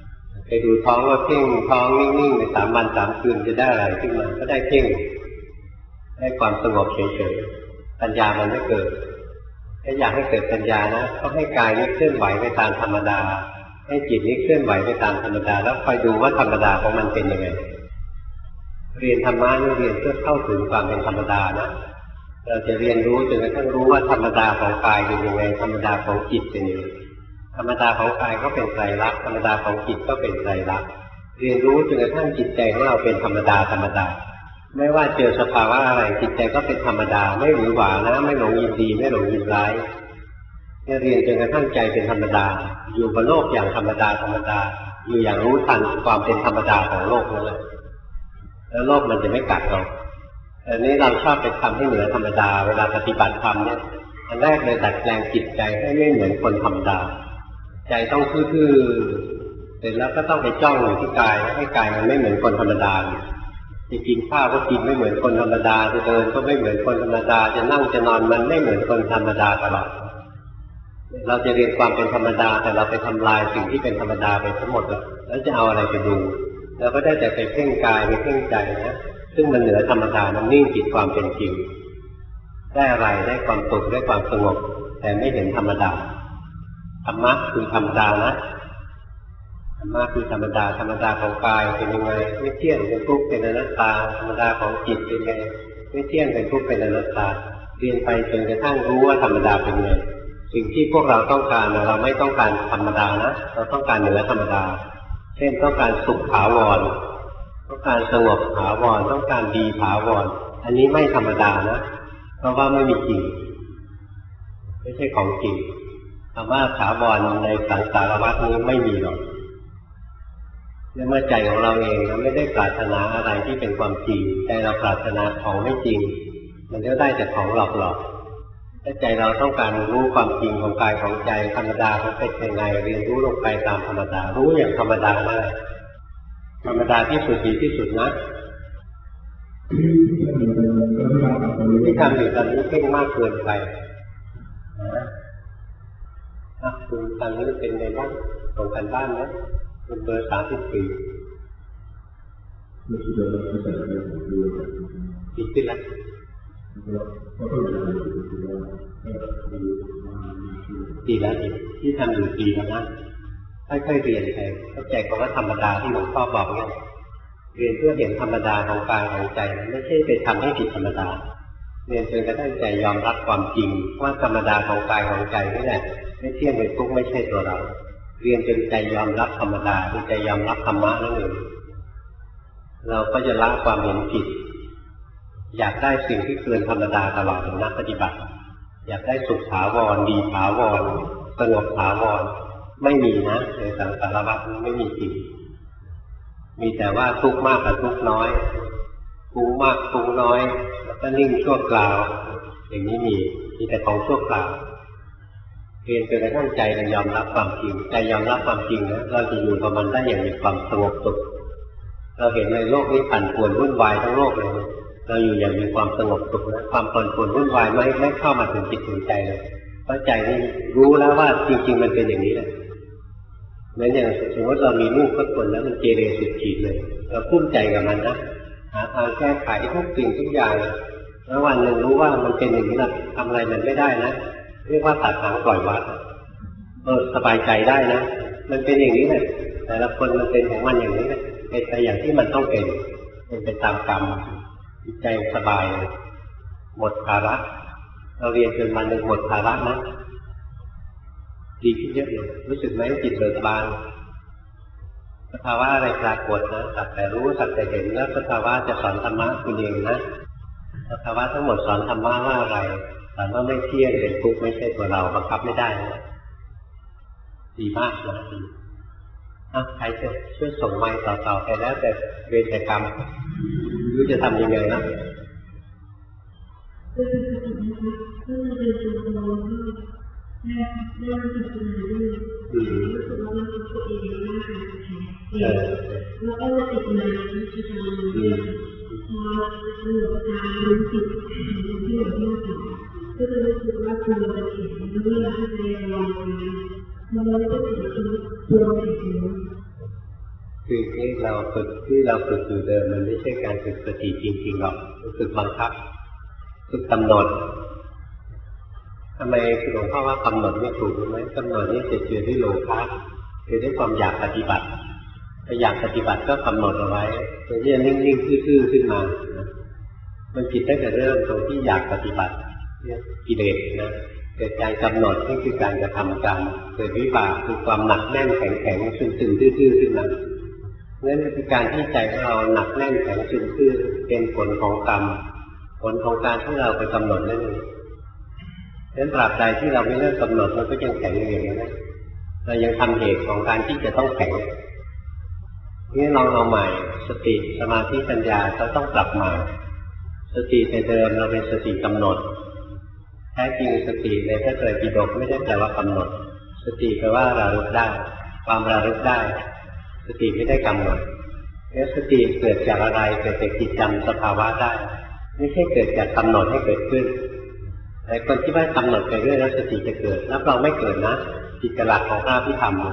ไปดูท้องว่าเพ่งท้องนิ่งๆในสามวันสามคืนจะได้อะไรขึ้นมาก็ได้เพ่งได้ความสงบเฉยๆปัญญามันไม่เกิดถ้าอยากให้เกิดปัญญานะก็ให้กายนี้เคลื่อนไหวไปตามธรรมดาให้จิตนี้เคลื่อนไหวไปตามธรรมดาแล้วคอยดูว่าธรรมดาของมันเป็นยังไงเรียนธรรมะนี่เรียนเพื่อเข้าถึงความเป็นธรรมดานะเราจะเรียนรู้จนกระทั่งรู้ว่าธรรมดาของกายเป็นยังไงธรรมดาของจิตเป็นยังไงธรรมดาของกายก็เป็นไตรลักษณ์ธรรมดาของจิตก็เป็นไตรลักษณ์เรียนรู้จนกระทั่งจิตใจของเราเป็นธรรมดาธรรมดาไม่ว่าเจอสภาวะอะไรจิตใจก็เป็นธรรมดาไม่หวือหวานะไม่หลงยินดีไม่หลงยินร้ายเนี่ยเรียนจนกระทั่งใจเป็นธรรมดาอยู่บนโลกอย่างธรรมดาธรรมดาอยู่อย่างรู้ทันความเป็นธรรมดาของโลกนั่นแหละแล้วโลกมันจะไม่กัดเราแต่นี้เราชอบไปทำให้เหนือธรรมดาเวลาปฏิบัติธรรมเนี่ยอันแรกเลยดัดแปลงจิตใจให้ไม่เหมือนคนธรรมดาใจต้องซื่อๆเสร็จแล้วก็ต้องไปจ้องอยู่ที่กายให้กายมันไม่เหมือนคนธรรมดาจะกินข้าวก็กินไม่เหมือนคนธรรมดาจะเดินก็ไม่เหมือนคนธรรมดาจะนั่งจะนอนมันไม่เหมือนคนธรรมดาตลอดเราจะเรียนความเป็นธรรมดาแต่เราไปทำลายสิ่งที่เป็นธรรมดาไปทั้งหมดแล้วจะเอาอะไรไปดูเราก็ได้แต่ไปเพ่งกายไปเพ่งใจนะซึ่งมันเหนือธรรมดามันนิ่งผิดความเป็นจริงได้อะไรได้ความสุขได้ความสงบแต่ไม่เห็นธรรมดาธรรมะคือธรรมดานะธรรมะคือธรรมดาธรรมดาของกายเป็นยังไงไม่เที่ยงเป็นทุกข์เป็นอนัตตาธรรมดาของจิตเป็นยังไงไม่เที่ยงเป็นทุกข์เป็นอนัตตาเรียนไปจนกระทั่งรู้ว่าธรรมดาเป็นยังไงสิ่งที่พวกเราต้องการเราไม่ต้องการธรรมดานะเราต้องการเหนือธรรมดาเช่นต้องการสุขถาวรต้องการสงบถาวรต้องการดีถาวรอันนี้ไม่ธรรมดานะเพราะว่าไม่มีจริงไม่ใช่ของจริงคำว่าถาวรในสังสารวัฏนี้ไม่มีหรอกเมื่อใจของเราเองเราไม่ได้ปรารถนาอะไรที่เป็นความจริงใจเราปรารถนาของไม่จริงมันก็ได้แต่ของหลอกๆถ้าใจเราต้องการรู้ความจริงของกายของใจธรรมดามันเป็นยังไงเรียนรู้ลงไปตามธรรมดารู้อย่างธรรมดาได้ธรรมดาที่สุดดีที่สุดนะที่ทำอยู่ตอนนี้เพ่งมากเกินไปนะคุณตอนนี้เป็นไงบ้างส่งกันบ้านนะคุณเบอร์สามสิบสี่ดีขึ้นแล้วดีแล้วดีที่ทำอยู่ดีแล้วนะค่อยๆเรียนไปเข้าใจคำว่าธรรมดาที่หลวงพ่อบอกเนี่ยเรียนเพื่อเห็นธรรมดาของกายของใจไม่ใช่ไปทำให้ผิดธรรมดาเรียนจนกระทั่งใจยอมรับความจริงว่าธรรมดาของกายของใจนี่แหละไม่เที่ยงเป็นทุกข์ไม่ใช่ตัวเราเรียนจนใจยอมรับธรรมดาจนใจยอมรับธรรมะนั่นเองเราก็จะละความเห็นผิดอยากได้สิ่งที่เกินธรรมดาตลอดนักปฏิบัติอยากได้สุขถาวรดีถาวรสงบถาวรไม่มีนะในสังสารวัฏนี้ไม่มีจริงมีแต่ว่าทุกข์มากกับทุกข์น้อยฟุ้งมากฟุ้งน้อยแล้วก็นิ่งชั่วคราวอย่างนี้มีมีแต่ของชั่วคราวเรียนจนกระทั่งใจมันยอมรับความจริงใจยอมรับความจริงนะเราจะอยู่กับมันได้อย่างมีความสงบสุขเราเห็นในโลกนี้ปั่นป่วนวุ่นวายทั้งโลกเลยเราอยู่อย่างมีความสงบสุขนะความปั่นป่วนวุ่นวายไม่ไม่เข้ามาถึงจิตถึงใจเลยเพราะใจนี่รู้แล้วว่าจริงๆมันเป็นอย่างนี้แหละเหมือนอย่างสมมติเรามีลูกสักคนแล้วมันเกเรสุดขีดเลยเราพุ่มใจกับมันนะหาทางแก้ไขทุกสิ่งทุกอย่างแล้ววันหนึ่งรู้ว่ามันเป็นอย่างนี้นะทำอะไรมันไม่ได้นะเรียกว่าตัดหางปล่อยวัดเออสบายใจได้นะมันเป็นอย่างนี้แหละแต่ละคนมันเป็นของมันอย่างนี้แหละเป็นไปอย่างที่มันต้องเป็นเป็นไปตามกรรมจิตใจสบายหมดภาระเราเรียนจนวันหนึ่งหมดภาระนะดีขึ้นเยอะเลยรู้สึกไหมจิตเบิกบานสภาวะอะไรปรากฏนะสักแต่รู้สักแต่เห็นแล้วสภาวะจะสอนธรรมะคุณเองนะสภาวะทั้งหมดสอนธรรมะว่าอะไรสอนว่าไม่เที่ยงเป็นทุกข์ไม่ใช่ตัวเราบังคับไม่ได้นะดีมากนะอ่ะใครจะช่วยส่งไมค์ต่อๆไปแล้วแต่เวรแต่กรรมรู้จะทำยังไงนะอืมเออแล้วก็ติดมาที่ทำอืมพอสนุกการรู้จิตที่เราไม่ทำก็จะรู้สึกว่าตัวเราเห็นเรื่องที่ใจลอยมาเราก็ถึงตัวเห็นคือที่เราฝึกที่เราฝึกอยู่เดิมมันไม่ใช่การฝึกสติจริงๆหรอกฝึกบังคับฝึกกำหนดทำไมหลวงพ่อว่ากำหนดไม่ถูกไหมกำหนดนี่จะเจอด้วยโลภะคือด้วยความอยากปฏิบัติถ้าอยากปฏิบัติก็กำหนดเอาไว้ตัวนี้นิ่งๆทื่อๆขึ้นมามันผิดตั้งแต่เริ่มตรงที่อยากปฏิบัติเนี่ยกิเลสนะเกิดการกำหนดนี่คือการกระทำกรรมเกิดวิบากคือความหนักแน่นแข็งๆซึมๆทื่อๆขึ้นมานั่นคือการที่ใจของเราหนักแน่นแข็งซึมทื่อเป็นผลของกรรมผลของการที่เราไปกำหนดนั่นเองดังนั้นตราบใดที่เราไม่เลิกกำหนดมันก็ยังแข็งอยู่นะเรายังทำเหตุของการที่จะต้องแข็งนี่ลองเอาใหม่สติสมาธิปัญญาเราต้องปรับใหม่สติในเดิมเราเป็นสติกำหนดแท้จริงสติในพระไตรปิฎกไม่ได้แปลว่ากำหนดสติแปลว่าระลึกได้ความระลึกได้สติไม่ได้กำหนดแล้วสติเกิดจากอะไรเกิดจากจิตจำสภาวะได้ไม่ใช่เกิดจากกำหนดให้เกิดขึ้นแต่คนที่ว่ากำหนดไปเรื่อยแล้วสติจะเกิดรับรองไม่เกิดนะจิตหลักของพระพิธรรม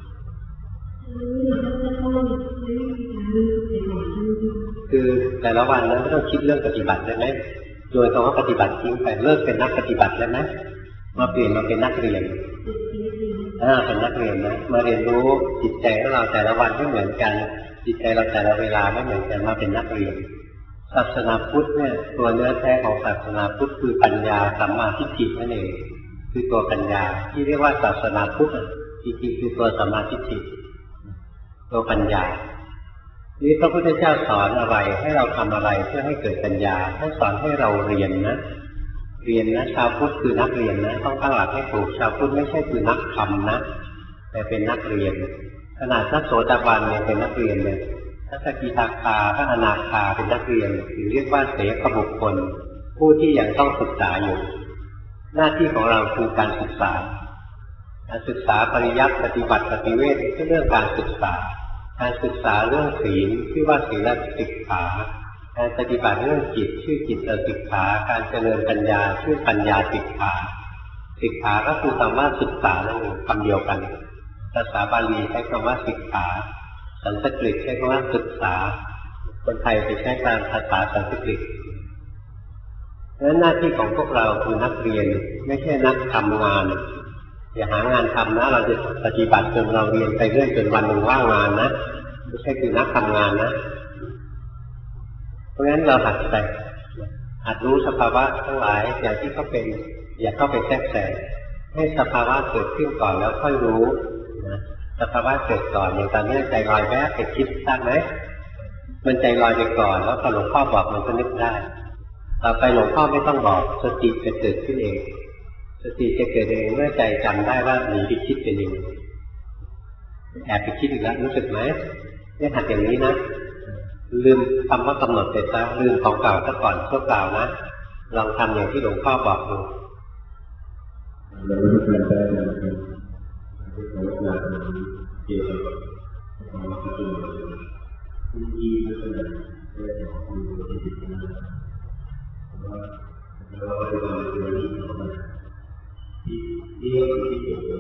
คือแต่ละวันนั้นไม่ต้องคิดเรื่องปฏิบัติได้ไหมโดยคำว่าปฏิบัติทิ้งไปเลิกเป็นนักปฏิบัติได้ไหมมาเปลี่ยนมาเป็นนักเรียนอ่าเป็นนักเรียนนะมาเรียนรู้จิตใจของเราแต่ละวันไม่เหมือนกันจิตใจเราแต่ละเวลาไม่เหมือนกันมาเป็นนักเรียนศาสนาพุทธเนี่ยตัวเนื้อแท้ของศาสนาพุทธคือปัญญาสัมมาทิฏฐินั่นเองคือตัวปัญญาที่เรียกว่าศาสนาพุทธจริงๆคือตัวสัมมาทิฏฐิตัวปัญญานี่พระพุทธเจ้าสอนอะไรให้เราทำอะไรเพื่อให้เกิดปัญญาท่านสอนให้เราเรียนนะเรียนนะชาวพุทธคือนักเรียนนะต้องตั้งหลักให้ถูกชาวพุทธไม่ใช่คือนักธรรมนะแต่เป็นนักเรียนขนาดพระโสดาบันเนี่ยเป็นนักเรียนเลยพระสกิทาคาพระอนาคาเป็นนักเรียนหรือเรียกว่าเสขบุคคลผู้ที่ยังต้องศึกษาอยู่หน้าที่ของเราคือการศึกษาการศึกษาปริยัติปฏิบัติปฏิเวทคือเรื่องการศึกษาการศึกษาเรื่องศีลชื่อว่าศีลสิกขาการปฏิบัติเรื่องจิตชื่อจิตสิกขาการเจริญปัญญาชื่อปัญญาสิกขาสิกขาก็คือคำว่าศึกษานั่นเองคำเดียวกันภาษาบาลีใช้คำว่าสิกขาสันสกฤตใช้คำว่าศึกษาคนไทยไปใช้การภาษาสันสกฤตเพราะฉะนั้นหน้าที่ของพวกเราคือนักเรียนไม่ใช่นักทำงานอย่าหางานทำนะเราจะปฏิบัติจนเราเรียนไปเรื่อยจนวันหนึ่งว่างงานนะไม่ใช่คือนักทำงานนะเพราะฉะนั้นเราหัดไปหัดรู้สภาวะทั้งหลายอย่างที่เขาเป็นอย่าเข้าไปแทรกแซงให้สภาวะเกิดขึ้นก่อนแล้วค่อยรู้นะสภาวะเกิดก่อนอย่างตอนนี้ใจลอยแวบไปคิดทราบไหมมันใจลอยไปก่อนแล้วพอหลวงพ่อบอกมันก็นึกได้ต่อไปหลวงพ่อไม่ต้องบอกสติจะเกิดขึ้นเองสติจะเกิดเองเมื่อใจจำได้ว่าหนีไปคิดเป็นเองแอบไปคิดอีกแล้วรู้สึกไหมเนี่ยหัดอย่างนี้นะลืมคำว่ากำหนดไปซะลืมของเก่าซะก่อนชั่วคราวนะลองทำอย่างที่หลวงพ่อบอกดูเราไม่ควรได้เลยที่เขาเรียกเกี่ยวกับความรักตัวที่ที่ไม่ใช่เรื่องของความรู้ที่ผิดนะว่าเราปฏิบัติตัวนี้ที่ที่ที่เกี่ยวกับ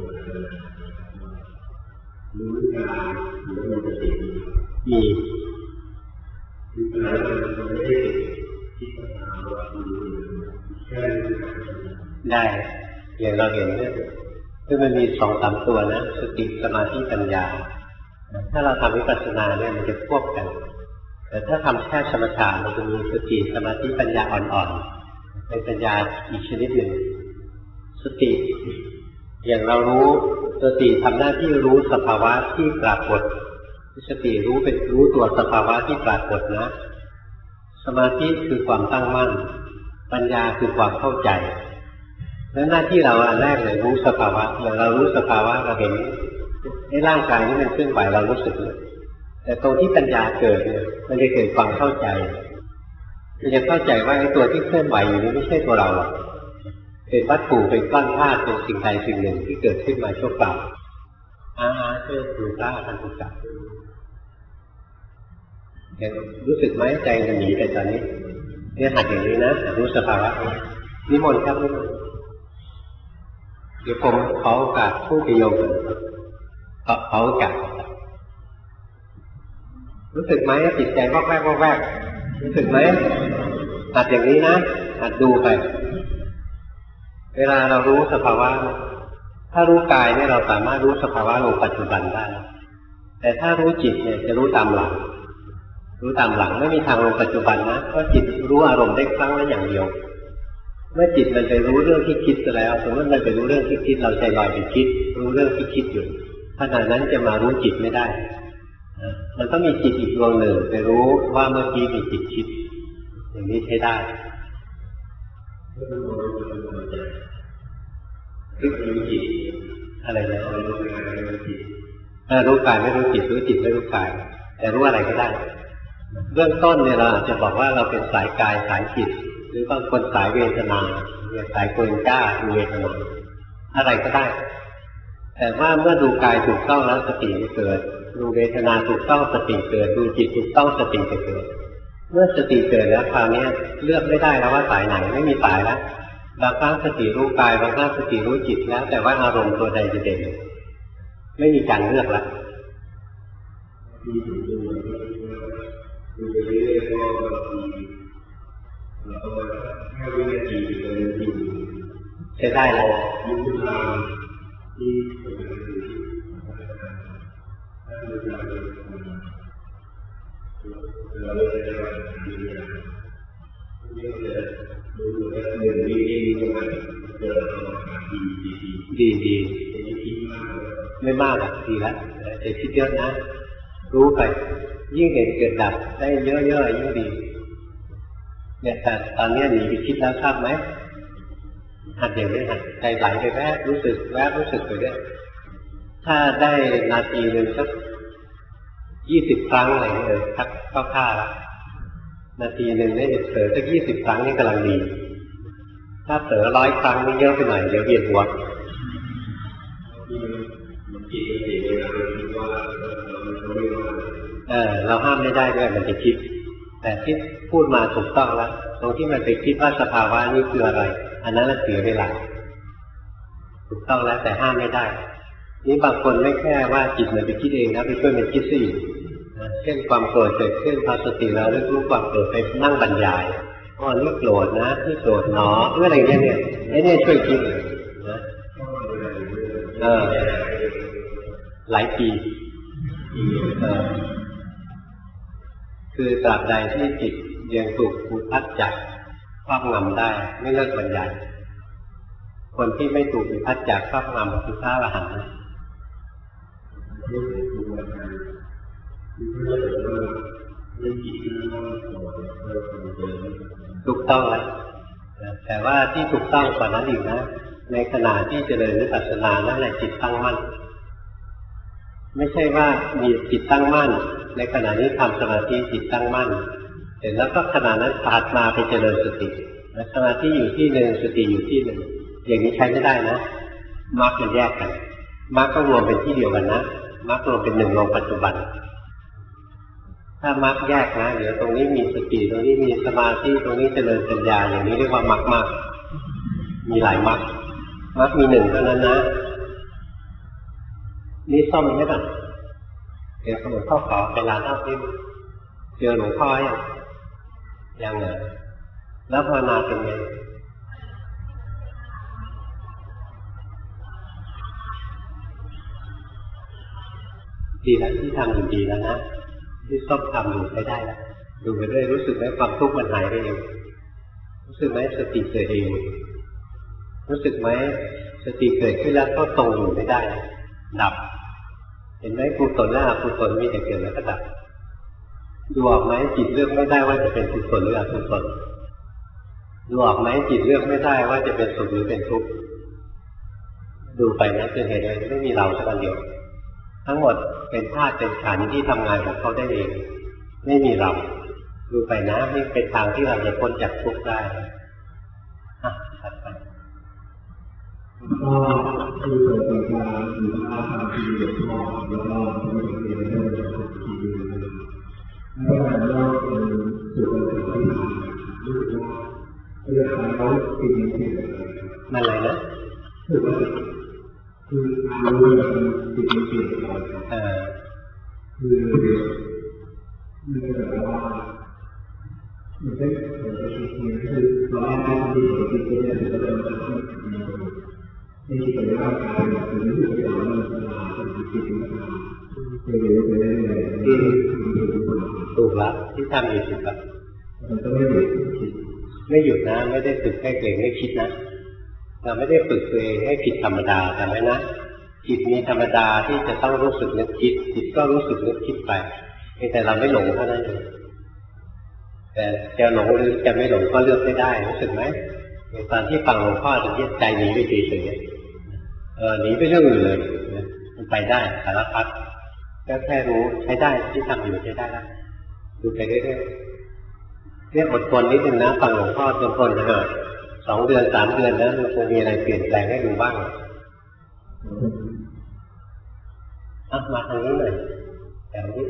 รู้การหรือมันจะติดมีคือการมันไม่ได้คิดปัญหาว่ารู้แค่ได้อย่างเราเห็นเนี่ยคือมันมีสองสามตัวนะสติสมาธิปัญญาถ้าเราทำวิปัสสนาเนี่ยมันจะควบกันแต่ถ้าทำแค่สมถะมันจะมีสติสมาธิปัญญาอ่อนๆเป็นปัญญาอีกชนิดหนึ่งสติอย่างเรารู้สติทำหน้าที่รู้สภาวะที่ปรากฏสติรู้เป็นรู้ตัวสภาวะที่ปรากฏนะสมาธิคือความตั้งมั่นปัญญาคือความเข้าใจแล้วหน้าที่เราอันแรกเลยรู้สภาวะอย่างเรารู้สภาวะเราเห็นในร่างกายนี้มันเคลื่อนไหวเรารู้สึกเลยแต่ตรงที่ปัญญาเกิดเนี่ยมันจะเกิดความเข้าใจมันจะเข้าใจว่าไอ้ตัวที่เคลื่อนไหวอยู่นี้ไม่ใช่ตัวเราหรอกเป็นวัตถุเป็นก้อนธาตุเป็นสิ่งใดสิ่งหนึ่งที่เกิดขึ้นมาชั่วคราวอาหารเชื่อดูกล้าทันทุกข์ยังรู้สึกไหมใจมันหนีไปตอนนี้เนี่ยหัดอย่างนี้นะรู้สภาวะนิมนต์ครับนิมนต์เดี๋ยวผมขอโอกาสพูดกับโยมขอขอโอกาสรู้สึกไหมจิตใจวอกแวกวอกแวกรู้สึกไหมหัดอย่างนี้นะหัดดูไปเวลาเรารู้สภาวะถ้ารู้กายเนี่ยเราสามารถรู้สภาวะลงปัจจุบันได้แต่ถ้ารู้จิตเนี่ยจะรู้ตามหลังรู้ตามหลังไม่มีทางลงปัจจุบันนะเพราะจิตรู้อารมณ์ได้ครั้งละอย่างเดียวเมื่อจิตมันไปรู้เรื่องที่คิดไปแล้วสมมติมันไปรู้เรื่องที่คิดเราใจลอยไปคิดรู้เรื่องที่คิดอยู่ขณะนั้นจะมารู้จิตไม่ได้มันต้องมีจิตอีกดวงหนึ่งไปรู้ว่าเมื่อกี้มีจิตคิดอย่างนี้ใช้ได้รู้จิตอะไรนะรู้กายไม่รู้จิตรู้กายไม่รู้จิตรู้จิตไม่รู้กายแต่รู้อะไรก็ได้เบื้องต้นเนี่ยเราอาจจะบอกว่าเราเป็นสายกายสายจิตหรือบางคนสายเวทนาเนี่ยสายโกนก้าดูเวทนาอะไรก็ได้แต่ว่าเมื่อดูกายถูกต้องแล้วสติจะเกิดดูเวทนาถูกต้องสติเกิดดูจิตถูกต้องสติจะเกิดเมื่อสติเกิดแล้วคราวนี้เลือกไม่ได้แล้วว่าสายไหนไม่มีสายแล้วบางครั้งสติรู้กายบางครั้งสติรู้จิตแล้วแต่ว่าอารมณ์ตัวใดจะเด่นไม่มีการเลือกแล้วดูไปเรื่อยๆก็บางทีเราก็แค่วินาทีเดียวจริงใช้ได้แล้วยิ่งเวลาที่เราเลือกได้ว่าดีนะนี่ก็จะดูดูได้หนึ่งวิธีประมาณเกิดประมาณดีดีดีดีดีไม่มากอ่ะดีแล้วแต่คิดเยอะนะรู้ไปยิ่งเห็นเกิดดับได้เยอะๆยิ่งดีเนี่ยแต่ตอนนี้หนีไปคิดแล้วทราบไหมหัดอย่างนี้หัดใจไหลไปแวบรู้สึกแวบรู้สึกไปเรื่อยถ้าได้นาทีหนึ่งสักยี่สิบครั้งอะไรเลยทักเข้าท่าละนาทีหนึ่งได้เผลอสักยี่สิบครั้งนี่กำลังดีถ้าเผลอร้อยครั้งนี่เยอะไปหน่อยเดี๋ยวเวียนหัวเออเราห้ามไม่ได้ด้วยมันจะคิดแต่ที่พูดมาถูกต้องแล้วตรงที่มันไปคิดว่าสภาวะนี้คืออะไรอันนั้นเสียเวลาถูกต้องแล้วแต่ห้ามไม่ได้นี่บางคนไม่แค่ว่าจิตมันไปคิดเองนะไปช่วยมันคิดซะอีกเช่นความโกรธเกิดขึ้นพอสติเราเริ่มรู้ความโกรธไปนั่งบรรยายอ๋อนี่โกรธนะนี่โกรธหนอเมื่อไรเนี่ยเนี่ยไอ้เนี่ยช่วยคิดนะเออหลายปีคือตราบใดที่จิตยังถูกผูกพัดจับครอบงำได้ไม่เลิกบรรยายคนที่ไม่ถูกผูกพัดจับครอบงำคือพระอรหันต์ถูกต้องแล้วแต่ว่าที่ถูกต้องกว่านั้นอีกนะในขณะที่เจริญวิปัสสนานั่นแหละจิตตั้งมั่นไม่ใช่ว่ามีจิตตั้งมั่นในขณะนี้ทำสมาธิจิตตั้งมั่นเสร็จแล้วก็ขณะนั้นถัดมาไปเจริญสติสมาธิอยู่ที่หนึ่งสติอยู่ที่หนึ่งอย่างนี้ใช้ไม่ได้นะมรรคมันแยกกันมรรคก็รวมเป็นที่เดียวกันนะมรรครวมเป็นหนึ่งลงปัจจุบันถ้ามรรคแยกนะเดี๋ยวตรงนี้มีสติตรงนี้มีสมาธิตรงนี้เจริญปัญญาอย่างนี้เรียกว่ามรรคมากมีหลายมรรคมรรคมีหนึ่งเท่านั้นนะนี่ซ่อมไหมล่ะเดี๋ยวหลวงพ่อขอเวลาเท่าที่เจอหลวงพ่อยังยังไงแล้วภาวนาเป็นไงดีแล้วที่ทำอยู่ดีแล้วนะที่ซ่อมทำอยู่ไม่ได้แล้วดูไปเรื่อยรู้สึกไหมความทุกข์มันหายไปเองรู้สึกไหมสติเกิดเองรู้สึกไหมสติเกิดขึ้นแล้วก็ทรงอยู่ไม่ได้ดับเห็นไหมกุศลและอกุศลมีแต่เกิดแล้วก็ดับดูออกไหมจิตเลือกไม่ได้ว่าจะเป็นกุศลหรืออกุศลดูออกไหมจิตเลือกไม่ได้ว่าจะเป็นสุขหรือเป็นทุกข์ดูไปนะจะเห็นเลยไม่มีเราสักอันเดียวทั้งหมดเป็นธาตุเป็นขันธ์ที่ทำงานของเขาได้เองไม่มีเราดูไปนะนี่เป็นทางที่เราจะพ้นจากทุกข์ได้อ่ะถัดไปก็คือเกิดจากการอยู่ท่าทางที่เดือดร้อนแล้วก็ไม่ได้เรียนเรื่องของชีวิตแล้วก็เราเป็นสุขภาพที่ดีรู้สึกว่าเรื่องของเขาเป็นอย่างไรนั่นอะไรนะคือว่าคือรู้ว่าเป็นสิ่งที่เกิดขึ้นคือมันก็แบบว่ามันก็เหมือนกับสิ่งนี้คือตอนแรกที่ผมคิดไปเนี่ยผมก็เริ่มจากที่ในที่เป็นร่างกายแบบนี้ที่เป็นเราเนี่ยเป็นเราเป็นจิตเป็นเราไปเรื่อยไปเรื่อยๆถูกแล้วที่ทำอยู่ถูกแล้วมันก็ไม่หยุดไม่หยุดนะไม่ได้ฝึกให้เก่งไม่คิดนะเราไม่ได้ฝึกตัวเองให้ผิดธรรมดาแต่ไม่นะจิตมีธรรมดาที่จะต้องรู้สึกนึกคิดจิตก็รู้สึกนึกคิดไปแต่เราไม่หลงเท่านั้นเองแต่จะหลงหรือจะไม่หลงก็เลือกไม่ได้รู้สึกไหมตอนที่ฟังหลวงพ่อจะยึดใจหนีไปเฉยๆเออหนีไปเรื่องอื่นเลยมันไปได้สารพัดก็แค่รู้ใช้ได้ที่ทำอยู่ใช้ได้แล้วดูไปเรื่อยๆเนี่ยอดทนนิดนึงนะฟังหลวงพ่อจนทนนะฮะสองเดือนสามเดือนแล้วมันคงมีอะไรเปลี่ยนแปลงให้ดูบ้างอ่ะมาทางนี้หน่อยแถวนี้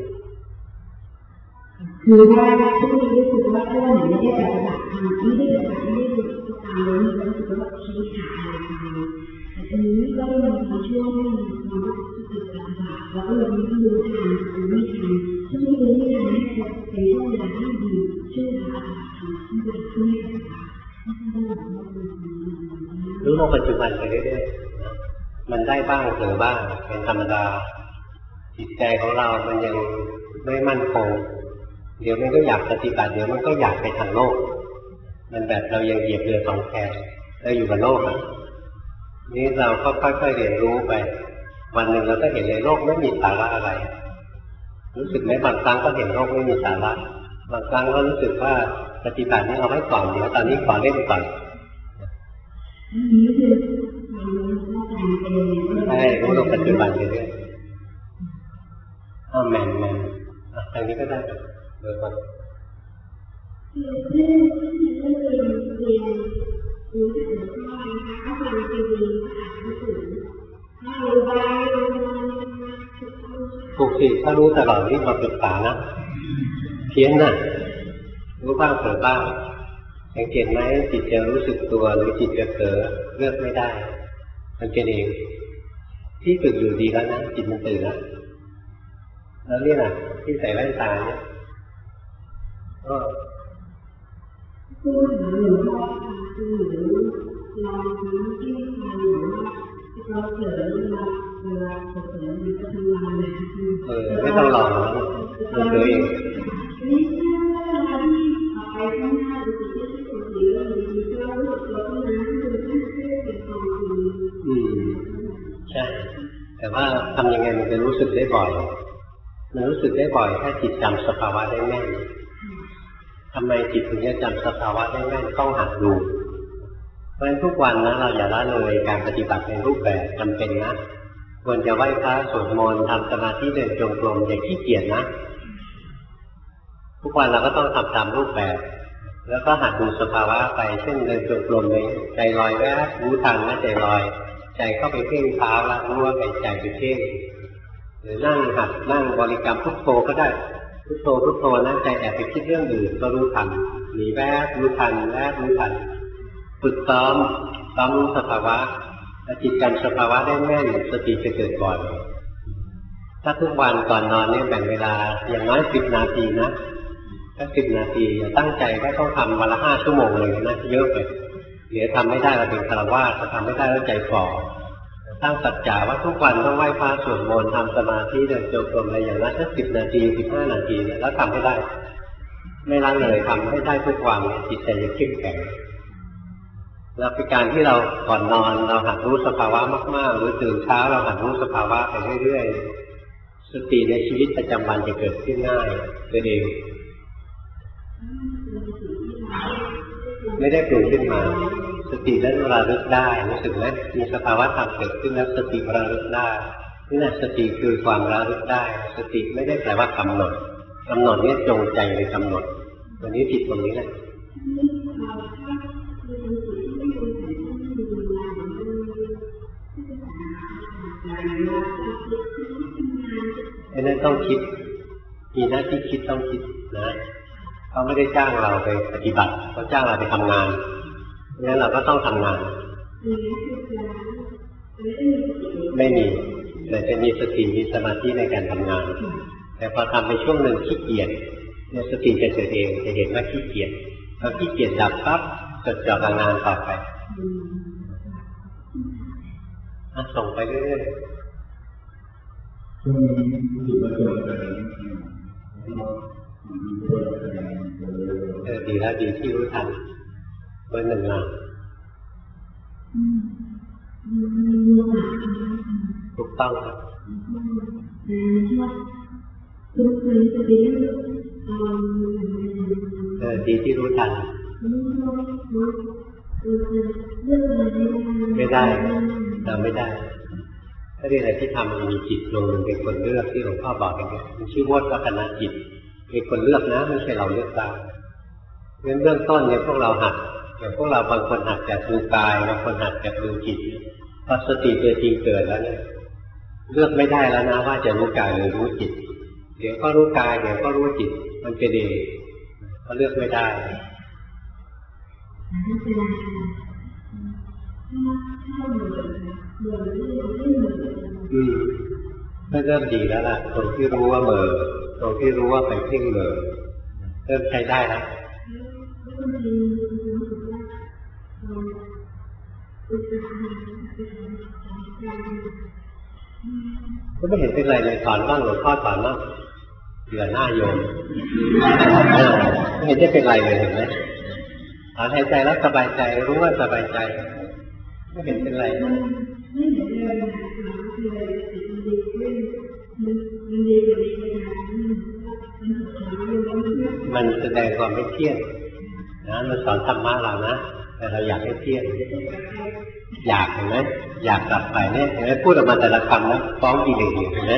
คือว่าช่วงนี้รู้สึกว่าช่วงไหนไม่ได้ปฏิบัติธรรมไม่ได้ปฏิบัติไม่ได้ดูตามเลยรู้สึกว่าชีวิตขาดอะไรไปแต่ทีนี้ก็ยังมีช่วงที่มันรู้สึกติดลำบากแล้วก็ยังไม่รู้ทันรู้ไม่ทันช่วงที่รู้ไม่ทันนี่เป็นช่วงเวลาที่ดีช่วงเวลาทำที่เป็นที่ไม่ปฏิบัติรู้โลกปัจจุบันไปเรื่อยๆมันได้บ้างเผลอบ้างเป็นธรรมดาจิตใจของเรามันยังไม่มั่นคงเดี๋ยวมันก็อยากปฏิบัติเดี๋ยวมันก็อยากไปทางโลกมันแบบเรายังเหยียบเรือสองแคเราอยู่กับโลกอ่ะนี่เราก็ค่อยๆเรียนรู้ไปวันหนึ่งเราก็เห็นเลยโลกไม่มีสาระอะไรรู้สึกไหมบางครั้งก็เห็นโลกไม่มีสาระบางครั้งก็รู้สึกว่าปฏิบัตินี้เอาไว้ก่อนเดี๋ยวตอนนี้ขอเล่นก่อนใช่รู้โลกปัจจุบันไปเรื่อยอ้าวแมนแมนทางนี้ก็ได้เบอร์ก่อนคือเรื่องที่เรื่องเรียนเรียนรู้สึกว่านะคะก็ฟังซีดีอ่านหนังสือถ้ารู้บ้างถูกสิถ้ารู้ตลอดนี่มาศึกษานะเพี้ยนน่ะรู้บ้างเผลอบ้างสังเกตไหมจิตจะรู้สึกตัวหรือจิตจะเผลอเลือกไม่ได้มันเป็นเองที่ฝึกอยู่ดีแล้วนะจิตมันตื่นแล้วแล้วนี่น่ะที่ใส่แว่นตาเนี่ยก็คือหนูว่าคือหนูลองพื้นที่ทางหนูว่าเราเผลอเวลาเวลาเผลอมันจะทำลายเลยเออไม่ต้องลองมันตัวเองนี่คือเวลาที่ไปข้างหน้าดูสิที่สุดหรือเราดูเรารู้สึกเราต้องนั้นดูที่ที่เป็นความจริงอืมใช่แต่ว่าทำยังไงมันจะรู้สึกได้บ่อยมันรู้สึกได้บ่อยถ้าจิตจำสภาวะได้แม่นทำไมจิตถึงจะจำสภาวะได้แม่นต้องหัดดูเพราะฉะนั้นทุกวันนะเราอย่าละเลยการปฏิบัติในรูปแบบจำเป็นนะควรจะไหว้พระสวดมนต์ทำสมาธิเดินจงกรมอย่าขี้เกียจนะทุกวันเราก็ต้องทำตามรูปแบบแล้วก็หัดดูสภาวะไปเช่นเดินจงกรมเลยใจลอยแวบรู้ทันนะใจลอยใจเข้าไปเพ่งเท้าแล้วรู้ว่าใจไปเพ่งหรือนั่งหัดนั่งบริกรรมพุทโธก็ได้พุทโธพุทโธนั่งใจแอบไปคิดเรื่องอื่นก็รู้ทันหนีแวบรู้ทันแวบรู้ทันฝึกซ้อมซ้อมรู้สภาวะจิตจำสภาวะได้แม่นสติจะเกิดก่อนถ้าทุกวันก่อนนอนเนี่ยแบ่งเวลาอย่างน้อยสิบนาทีนะถ้าสิบนาทีอย่าตั้งใจว่าต้องทำวันละห้าชั่วโมงเลยนะเยอะไปเดี๋ยวทำไม่ได้เราเป็นฆราวาสจะทำไม่ได้แล้วใจฝ่อตั้งสัจจะว่าทุกวันต้องไหว้พระสวดมนต์ทำสมาธิเดินจงกรมอะไรอย่างนั้นสักสิบนาทีสิบห้านาทีแล้วทำให้ได้ไม่ละเลยทำให้ได้ทุกวันจิตใจจะเข้มแข็งแล้วเป็นการที่เราก่อนนอนเราหัดรู้สภาวะมากๆหรือตื่นเช้าเราหัดรู้สภาวะไปเรื่อยๆสติในชีวิตประจำวันจะเกิดขึ้นง่ายตัวเองไม่ได้ปรุงขึ้นมาสตินั้นระลึกได้รู้สึกไหมมีสภาวะธรรมเกิดขึ้นแล้วสติระลึกได้นี่แหละสติคือความระลึกได้สติไม่ได้แปลว่ากำหนดกำหนดเนี่ยจงใจในกำหนดวันนี้ผิดตรงนี้แหละไอ้นั่นต้องคิดมีหน้าที่คิดต้องคิดนะเขาไม่ได้จ้างเราไปปฏิบัติเขาจ้างเราไปทำงานงั้นเราก็ต้องทำงานไม่มีแต่จะมีสติมีสมาธิในการทำงานแต่พอทำไปช่วงหนึ่งขี้เกียจเนี่ยสติจะเกิดเองจะเห็นว่าขี้เกียจพอขี้เกียจดับปั๊บจดจ่อกับงานต่อไปส่งไปเรื่อยๆช่วงนี้รู้สึกว่าจดไปเออดีแล้วดีที่รู้ทันเบอร์หนึ่งล่ะถูกต้องครับเออดีที่รู้ทันไม่ได้เราไม่ได้ถ้าเรื่องอะไรที่ทำมันมีจิตลงมันเป็นคนเลือกที่หลวงพ่อบอกอย่างนี้มันชื่อวัฏวัฒนจิตเป็นคนเลือกนะไม่ใช่เราเลือกได้เพราะฉะนั้นเบื้องต้นเนี่ยพวกเราหัดอย่างพวกเราบางคนหัดจากดูกายบางคนหัดจากดูจิตพอสติตัวจริงเกิดแล้วเนี่ยเลือกไม่ได้แล้วนะว่าจะรู้กายหรือรู้จิตเดี๋ยวก็รู้กายเดี๋ยวก็รู้จิตมันเป็นเองก็เลือกไม่ได้อืมก็เริ่มดีแล้วล่ะตรงที่รู้ว่าเหม่อตรงที่รู้ว่าไปเพ่งเหม่อเริ่มใช้ได้แล้วก็ไม่เห็นเป็นไรเลยสอนบ้างหลวงพ่อสอนบ้างเดือหน้าโยมไม่เห็นจะเป็นไรเลยเห็นไหมถอนหายใจแล้วสบายใจรู้ว่าสบายใจไม่เห็นเป็นไรมันแสดงความไม่เที่ยงนะมันสอนธรรมะเรานะแต่เราอยากให้เที่ยงอยากเห็นไหมอยากกลับไปเนี่ยเห็นไหมพูดออกมาแต่ละคำนะฟ้องกิเลสอยู่เห็นไหม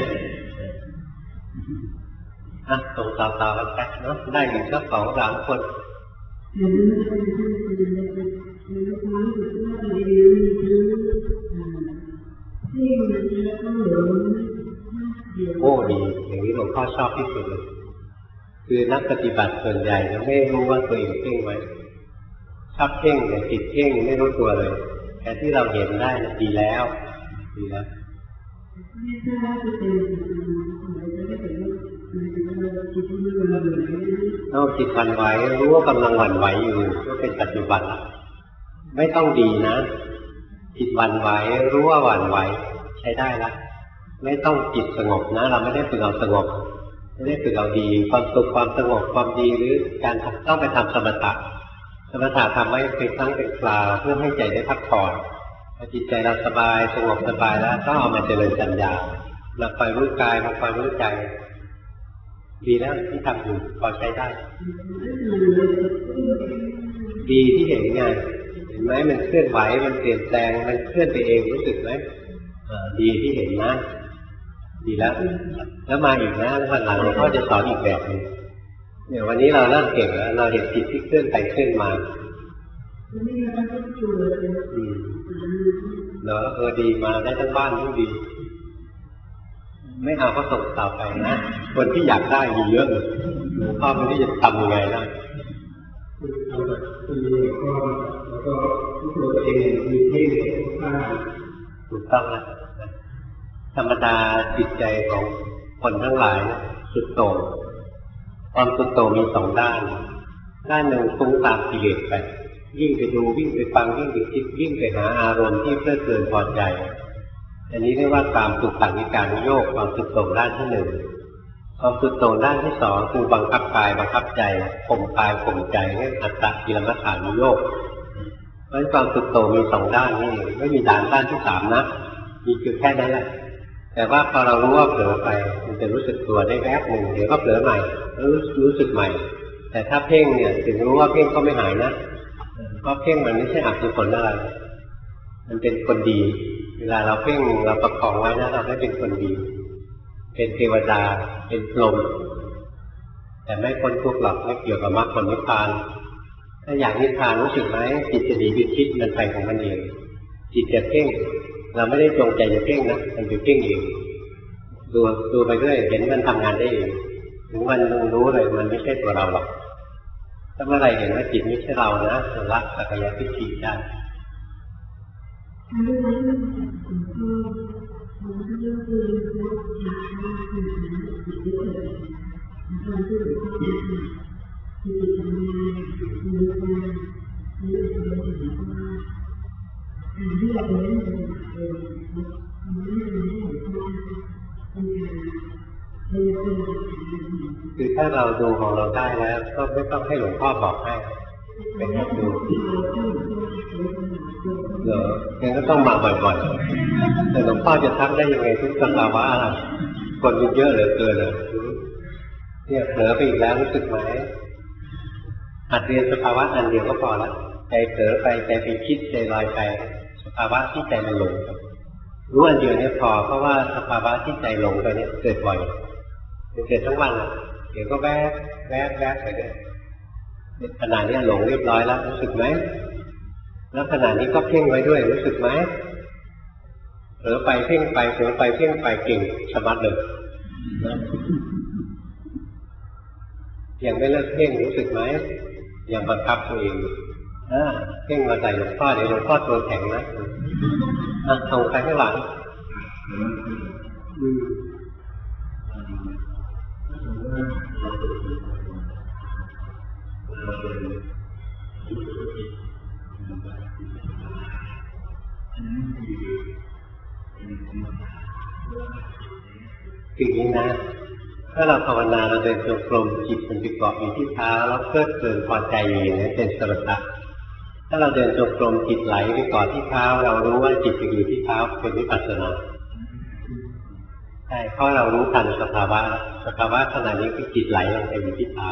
อ่ะตรงต่อๆกันไปเนาะได้อยู่สักสองสามคนโอ้ดีอย่างนี้หลวงพ่อชอบที่สุดเลยคือนักปฏิบัติส่วนใหญ่จะไม่รู้ว่าตัวเองเพ่งไว้ชอบเพ่งแต่จิตเพ่งไม่รู้ตัวเลยแต่ที่เราเห็นได้ดีแล้วดีแล้วเอาจิตหวั่นไหวรู้ว่ากำลังหวั่นไหวอยู่ก็เป็นปัจจุบันไม่ต้องดีนะจิตหวั่นไหวรู้ว่าหวั่นไหวใช้ได้ละไม่ต้องจิตสงบนะเราไม่ได้ฝึกเอาสงบไม่ได้ฝึกเอาดีความสุขความสงบความดีหรือการต้องไปทำสมถะสมถะทำไว้เป็นครั้งเป็นคราวเพื่อให้ใจได้พักผ่อนพอจิตใจเราสบายสงบสบายแล้วก็เอามาเจริญปัญญาเราคอยรู้กายเราคอยรู้ใจดีแล้วที่ทำอยู่พอใช้ได้ดีที่เห็นไงเห็นไหมมันเคลื่อนไหวมันเปลี่ยนแปลงมันเคลื่อนไปเองรู้สึกไหมดีที่เห็นนะดีแล้วแล้วมาอีกนะวันหลังเราก็จะสอนอีกแบบนึงเนี่ยวันนี้เราเริ่มเก่งแล้วเราเห็นจิตที่เคลื่อนไปเคลื่อนมาอืมเนอะเออดีมาได้ทั้งบ้านทั้งดีไม่เอาก็ส่งต่อไปนะคนที่อยากได้มีเยอะเลยพ่อไม่รู้จะทำยังไงนะแล้วก็รู้ตัวเองมีเท่ข้างถูกต้องนะธรรมดาจิตใจของคนทั้งหลายสุดโต่งความสุดโต่งมีสองด้านด้านหนึ่งฟุ้งตามกิเลสไปวิ่งไปดูวิ่งไปฟังวิ่งไปคิดวิ่งไปหาอารมณ์ที่เพลิดเพลินพอใจอันนี้เรียกว่าตามสุขสันติการโยกความสุดโต่งด้านที่หนึ่งความสุดโต่งด้านที่สองคือบังคับกายบังคับใจข่มกายข่มใจเรียกอัตตกิลมัฏฐานุโยกเพราะฉะนั้นความสุดโต่งมีสองด้านนี่ไม่มีด้านด้านที่สามนะมีคือแค่นั้นแหละแต่ว่าพอเรารู้ว่าเผลอไปมันจะรู้สึกตัวได้แวบหนึ่งเดี๋ยวก็เผลอใหม่แล้วรู้สึกใหม่แต่ถ้าเพ่งเนี่ยถึงรู้ว่าเพ่งก็ไม่หายนะเพราะเพ่งมันไม่ใช่อกุศลอะไรมันเป็นคนดีเวลาเราเพ่งเราประคองไว้นะเราได้เป็นคนดีเป็นเทวดาเป็นพรหมแต่ไม่พ้นทุกข์หรอกไม่เกี่ยวกับมรรคผลนิพพานถ้าอยากนิพพานรู้สึกไหมจิตจะดีไปคิดมันไปของมันเองจิตจะเพ่งเราไม่ได้จงใจจะเพ่งนะมันจะเพ่งเองดูดูไปเรื่อยเห็นมันทำงานได้เองถึงวันรู้เลยมันไม่ใช่ตัวเราหรอกถ้าเมื่อไรเห็นว่าจิตไม่ใช่เรานะจะละสักยะทิฏฐิได้ตอนที่หลวงพ่อแนะนำคือจิตทำงานมีการมีอุปนิสัยว่าการที่เราเล่นเป็นเองมันไม่ได้เป็นให้หลวงพ่อเป็นการเรียนรู้คือถ้าเราดูของเราได้แล้วก็ไม่ต้องให้หลวงพ่อบอกให้ไปหัดดูเหรองั้นก็ต้องมาบ่อยๆแต่หลวงพ่อจะทักได้ยังไงทุกสภาวะอะไรคนมันเยอะเหลือเกินเลยเนี่ยเผลอไปอีกแล้วรู้สึกไหมหัดเรียนสภาวะอันเดียวก็พอละใจเผลอไปใจไปคิดใจลอยไปสภาวะที่ใจมันหลงรู้อันเดียวเนี่ยพอเพราะว่าสภาวะที่ใจหลงไปเนี่ยเกิดบ่อยเกิดทั้งวันเดี๋ยวก็แวบแวบแวบไปเลยขณะนี้หลงเรียบร้อยแล้วรู้สึกไหมแล้วขณะนี้ก็เพ่งไว้ด้วยรู้สึกไหมเผลอไปเพ่งไปเผลอไปเพ่งไปเก่งสมัติเลยยังไม่เลิกเพ่งรู้สึกไหมยังบังคับตัวเองอ่าเพ่งมาใส่หลวงพ่อเดี๋ยวหลวงพ่อตัวแข็งนะอ่ะตรงไปข้างหลังอืมอย่างนี้นะถ้าเราภาวนาเราเดินจงกรมจิตมันไปเกาะอยู่ที่เท้าแล้วเพลิดเพลินพอใจอย่างนี้เป็นสมถะถ้าเราเดินจงกรมจิตไหลไปเกาะที่เท้าเรารู้ว่าจิตไปอยู่ที่เท้าเป็นวิปัสสนาใช่เพราะเรารู้ทันสภาวะสภาวะขณะนี้คือจิตไหลลงไปอยู่ที่เท้า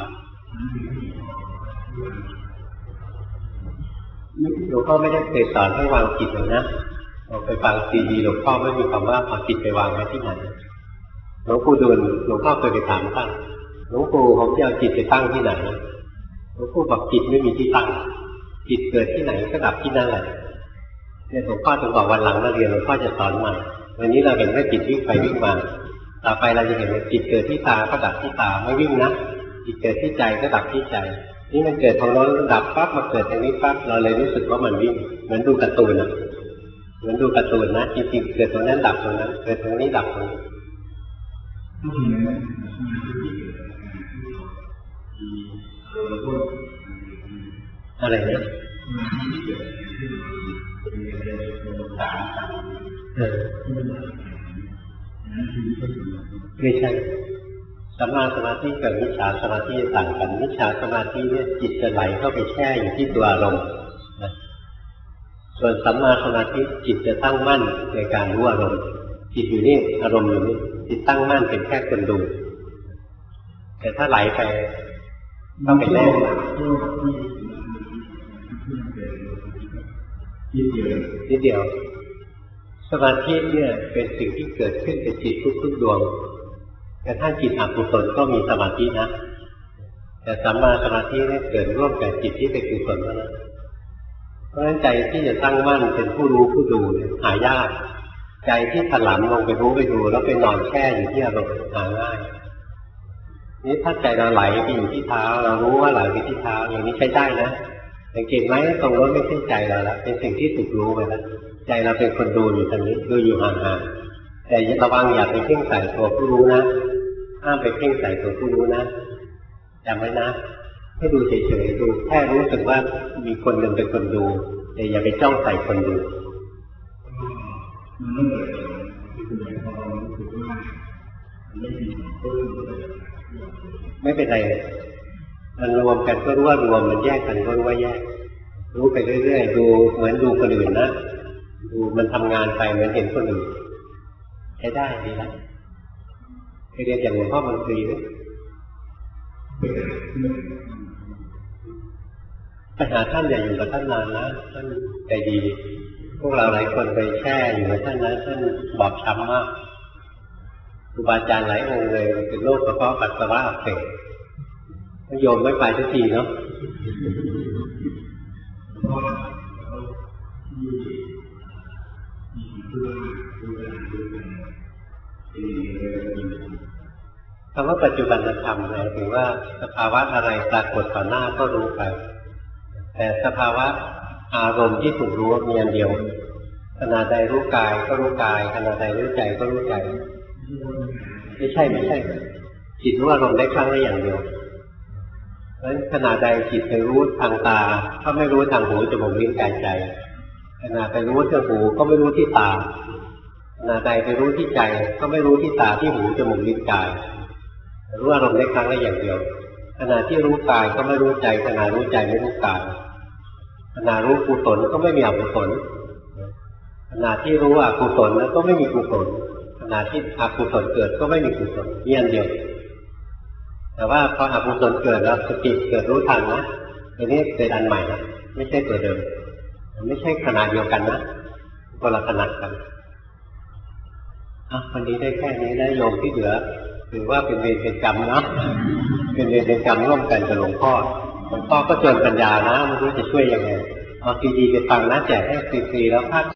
หลวงพ่อไม่ได้เคยสอนให้วางจิตเลยนะเราไปฟังซีดีหลวงพ่อไม่มีคำว่าเอาจิตไปวางไว้ที่ไหนหลวงปู่ดูลหลวงพ่อเคยไปถามท่านหลวงปู่ผมจะเอาจิตไปตั้งที่ไหนหลวงปู่บอกจิตไม่มีที่ตั้งจิตเกิดที่ไหนก็ดับที่นั่นแหละเนี่ยหลวงพ่อถึงบอกวันหลังมาเรียนหลวงพ่อจะสอนใหม่วันนี้เราเห็นว่าจิตวิ่งไปวิ่งมาต่อไปเราจะเห็นว่าจิตเกิดที่ตาก็ดับที่ตาไม่วิ่งนะจิตเกิดที่ใจก็ดับที่ใจนี่มันเกิดทางโน้นดับปั๊บมาเกิดทางนี้ปั๊บเราเลยรู้สึกว่ามันวิ่งเหมือนดูการ์ตูนอ่ะเหมือนดูการ์ตูนนะจริงๆเกิดตรงนั้นดับตรงนั้นเกิดตรงนี้ดับตรงนี้อะไรนะเออไม่ใช่สัมมาสมาธิกับมิจฉาสมาธิต่างกันมิจฉาสมาธิเนี่ยจิตจะไหลเข้าไปแช่อยู่ที่ตัวอารมณ์นะส่วนสัมมาสมาธิจิตจะตั้งมั่นในการรู้อารมณ์จิตอยู่นี่อารมณ์อยู่นี่จิตตั้งมั่นเป็นแค่คนดูแต่ถ้าไหลไปต้องไปแน่นิดเดียวสมาธิเนี่ยเป็นสิ่งที่เกิดขึ้นกับจิตทุกๆดวงแต่ถ้าจิตอกุศลก็มีสมาธินะแต่สัมมาสมาธิเนี่ยเกิดร่วมกับจิตที่เป็นกุศลนะเพราะฉะนั้นใจที่จะตั้งมั่นเป็นผู้รู้ผู้ดูเนี่ยหายากใจที่ถลำลงไปรู้ไปดูแล้วไปนอนแช่อยู่ที่อารมณ์หาง่ายนี่ถ้าใจเราไหลไปอยู่ที่เท้าเรารู้ว่าไหลไปที่เท้าอย่างนี้ใช้ได้นะสังเกตไหมตรงนั้นไม่ใช่ใจเราแล้วเป็นสิ่งที่ถูกรู้ไปแล้วใจเราเป็นคนดูอยู่ตรงนี้ดูอยู่ห่างๆแต่ระวังอย่าไปเพ่งใส่ตัวผู้รู้นะห้ามไปเพ่งใส่ตัวผู้รู้นะจำไว้นะให้ดูเฉยๆดูแค่รู้สึกว่ามีคนหนึ่งเป็นคนดูแต่อย่าไปจ้องใส่คนดูไม่เป็นไรมันรวมกันก็รู้ว่ารวมมันแยกกันก็รู้ว่าแยกรู้ไปเรื่อยๆดูเหมือนดูคนอื่นนะดูมันทำงานไปเหมือนเห็นคนอื่นใช้ได้ดีแล้วไปเรียนอย่างหลวงพ่อมันฟรีไหมไปหาท่านอย่าอยู่กับท่านนานนะท่านใจดีพวกเราหลายคนไปแช่อยู่กับท่านนะท่านบอบช้ำมากครูบาอาจารย์หลายองค์เลยเป็นโรคกระเพาะปัสสาวะอักเสบโยมไม่ไปทุกทีเนาะคำว่าปัจจุบันธรรมหมายถึงว่าสภาวะอะไรปรากฏต่อหน้าก็รู้ไปแต่สภาวะอารมณ์ที่ถูกรู้มีอันเดียวขณะใดรู้กายก็รู้กายขณะใดรู้ใจก็รู้ใจไม่ใช่ไม่ใช่จจิตรู้อารมณ์ได้ครั้งละอย่างเดียวเพราะฉะนั้นขณะใดจิตไปรู้ทางตาก็ไม่รู้ทางหูจมูกลิ้นกายใจขณะไปรู้ที่หูก็ไม่รู้ที่ตาขณะใดไปรู้ที่ใจก็ไม่รู้ที่ตาที่หูจมูกลิ้นกายรู้อารมณ์ได้ครั้งละอย่างเดียวขณะที่รู้กายก็ไม่รู้ใจขณะรู้ใจไม่รู้กายขณะรู้กุศลก็ไม่มีอกุศลขณะที่รู้อกุศลแล้วก็ไม่มีกุศลขณะที่อกุศลเกิดก็ไม่มีกุศลนี่อันเดียวแต่ว่าพออกุศลเกิดแล้วสติเกิดรู้ทันนะทีนี้เป็นอันใหม่นะไม่ใช่ตัวเดิมไม่ใช่ขณะเดียวกันนะคนละขณะกันอ่ะวันนี้ได้แค่นี้นะโยมที่เหลือถือว่าเป็นเวรเป็นกรรมเนาะเป็นเวรเป็นกรรมร่วมกันกับหลวงพ่อหลวงพ่อก็เตือนปัญญานะไม่รู้จะช่วยยังไงเอาซีดีไปฟังนะแจกให้ฟรีๆแล้วภาค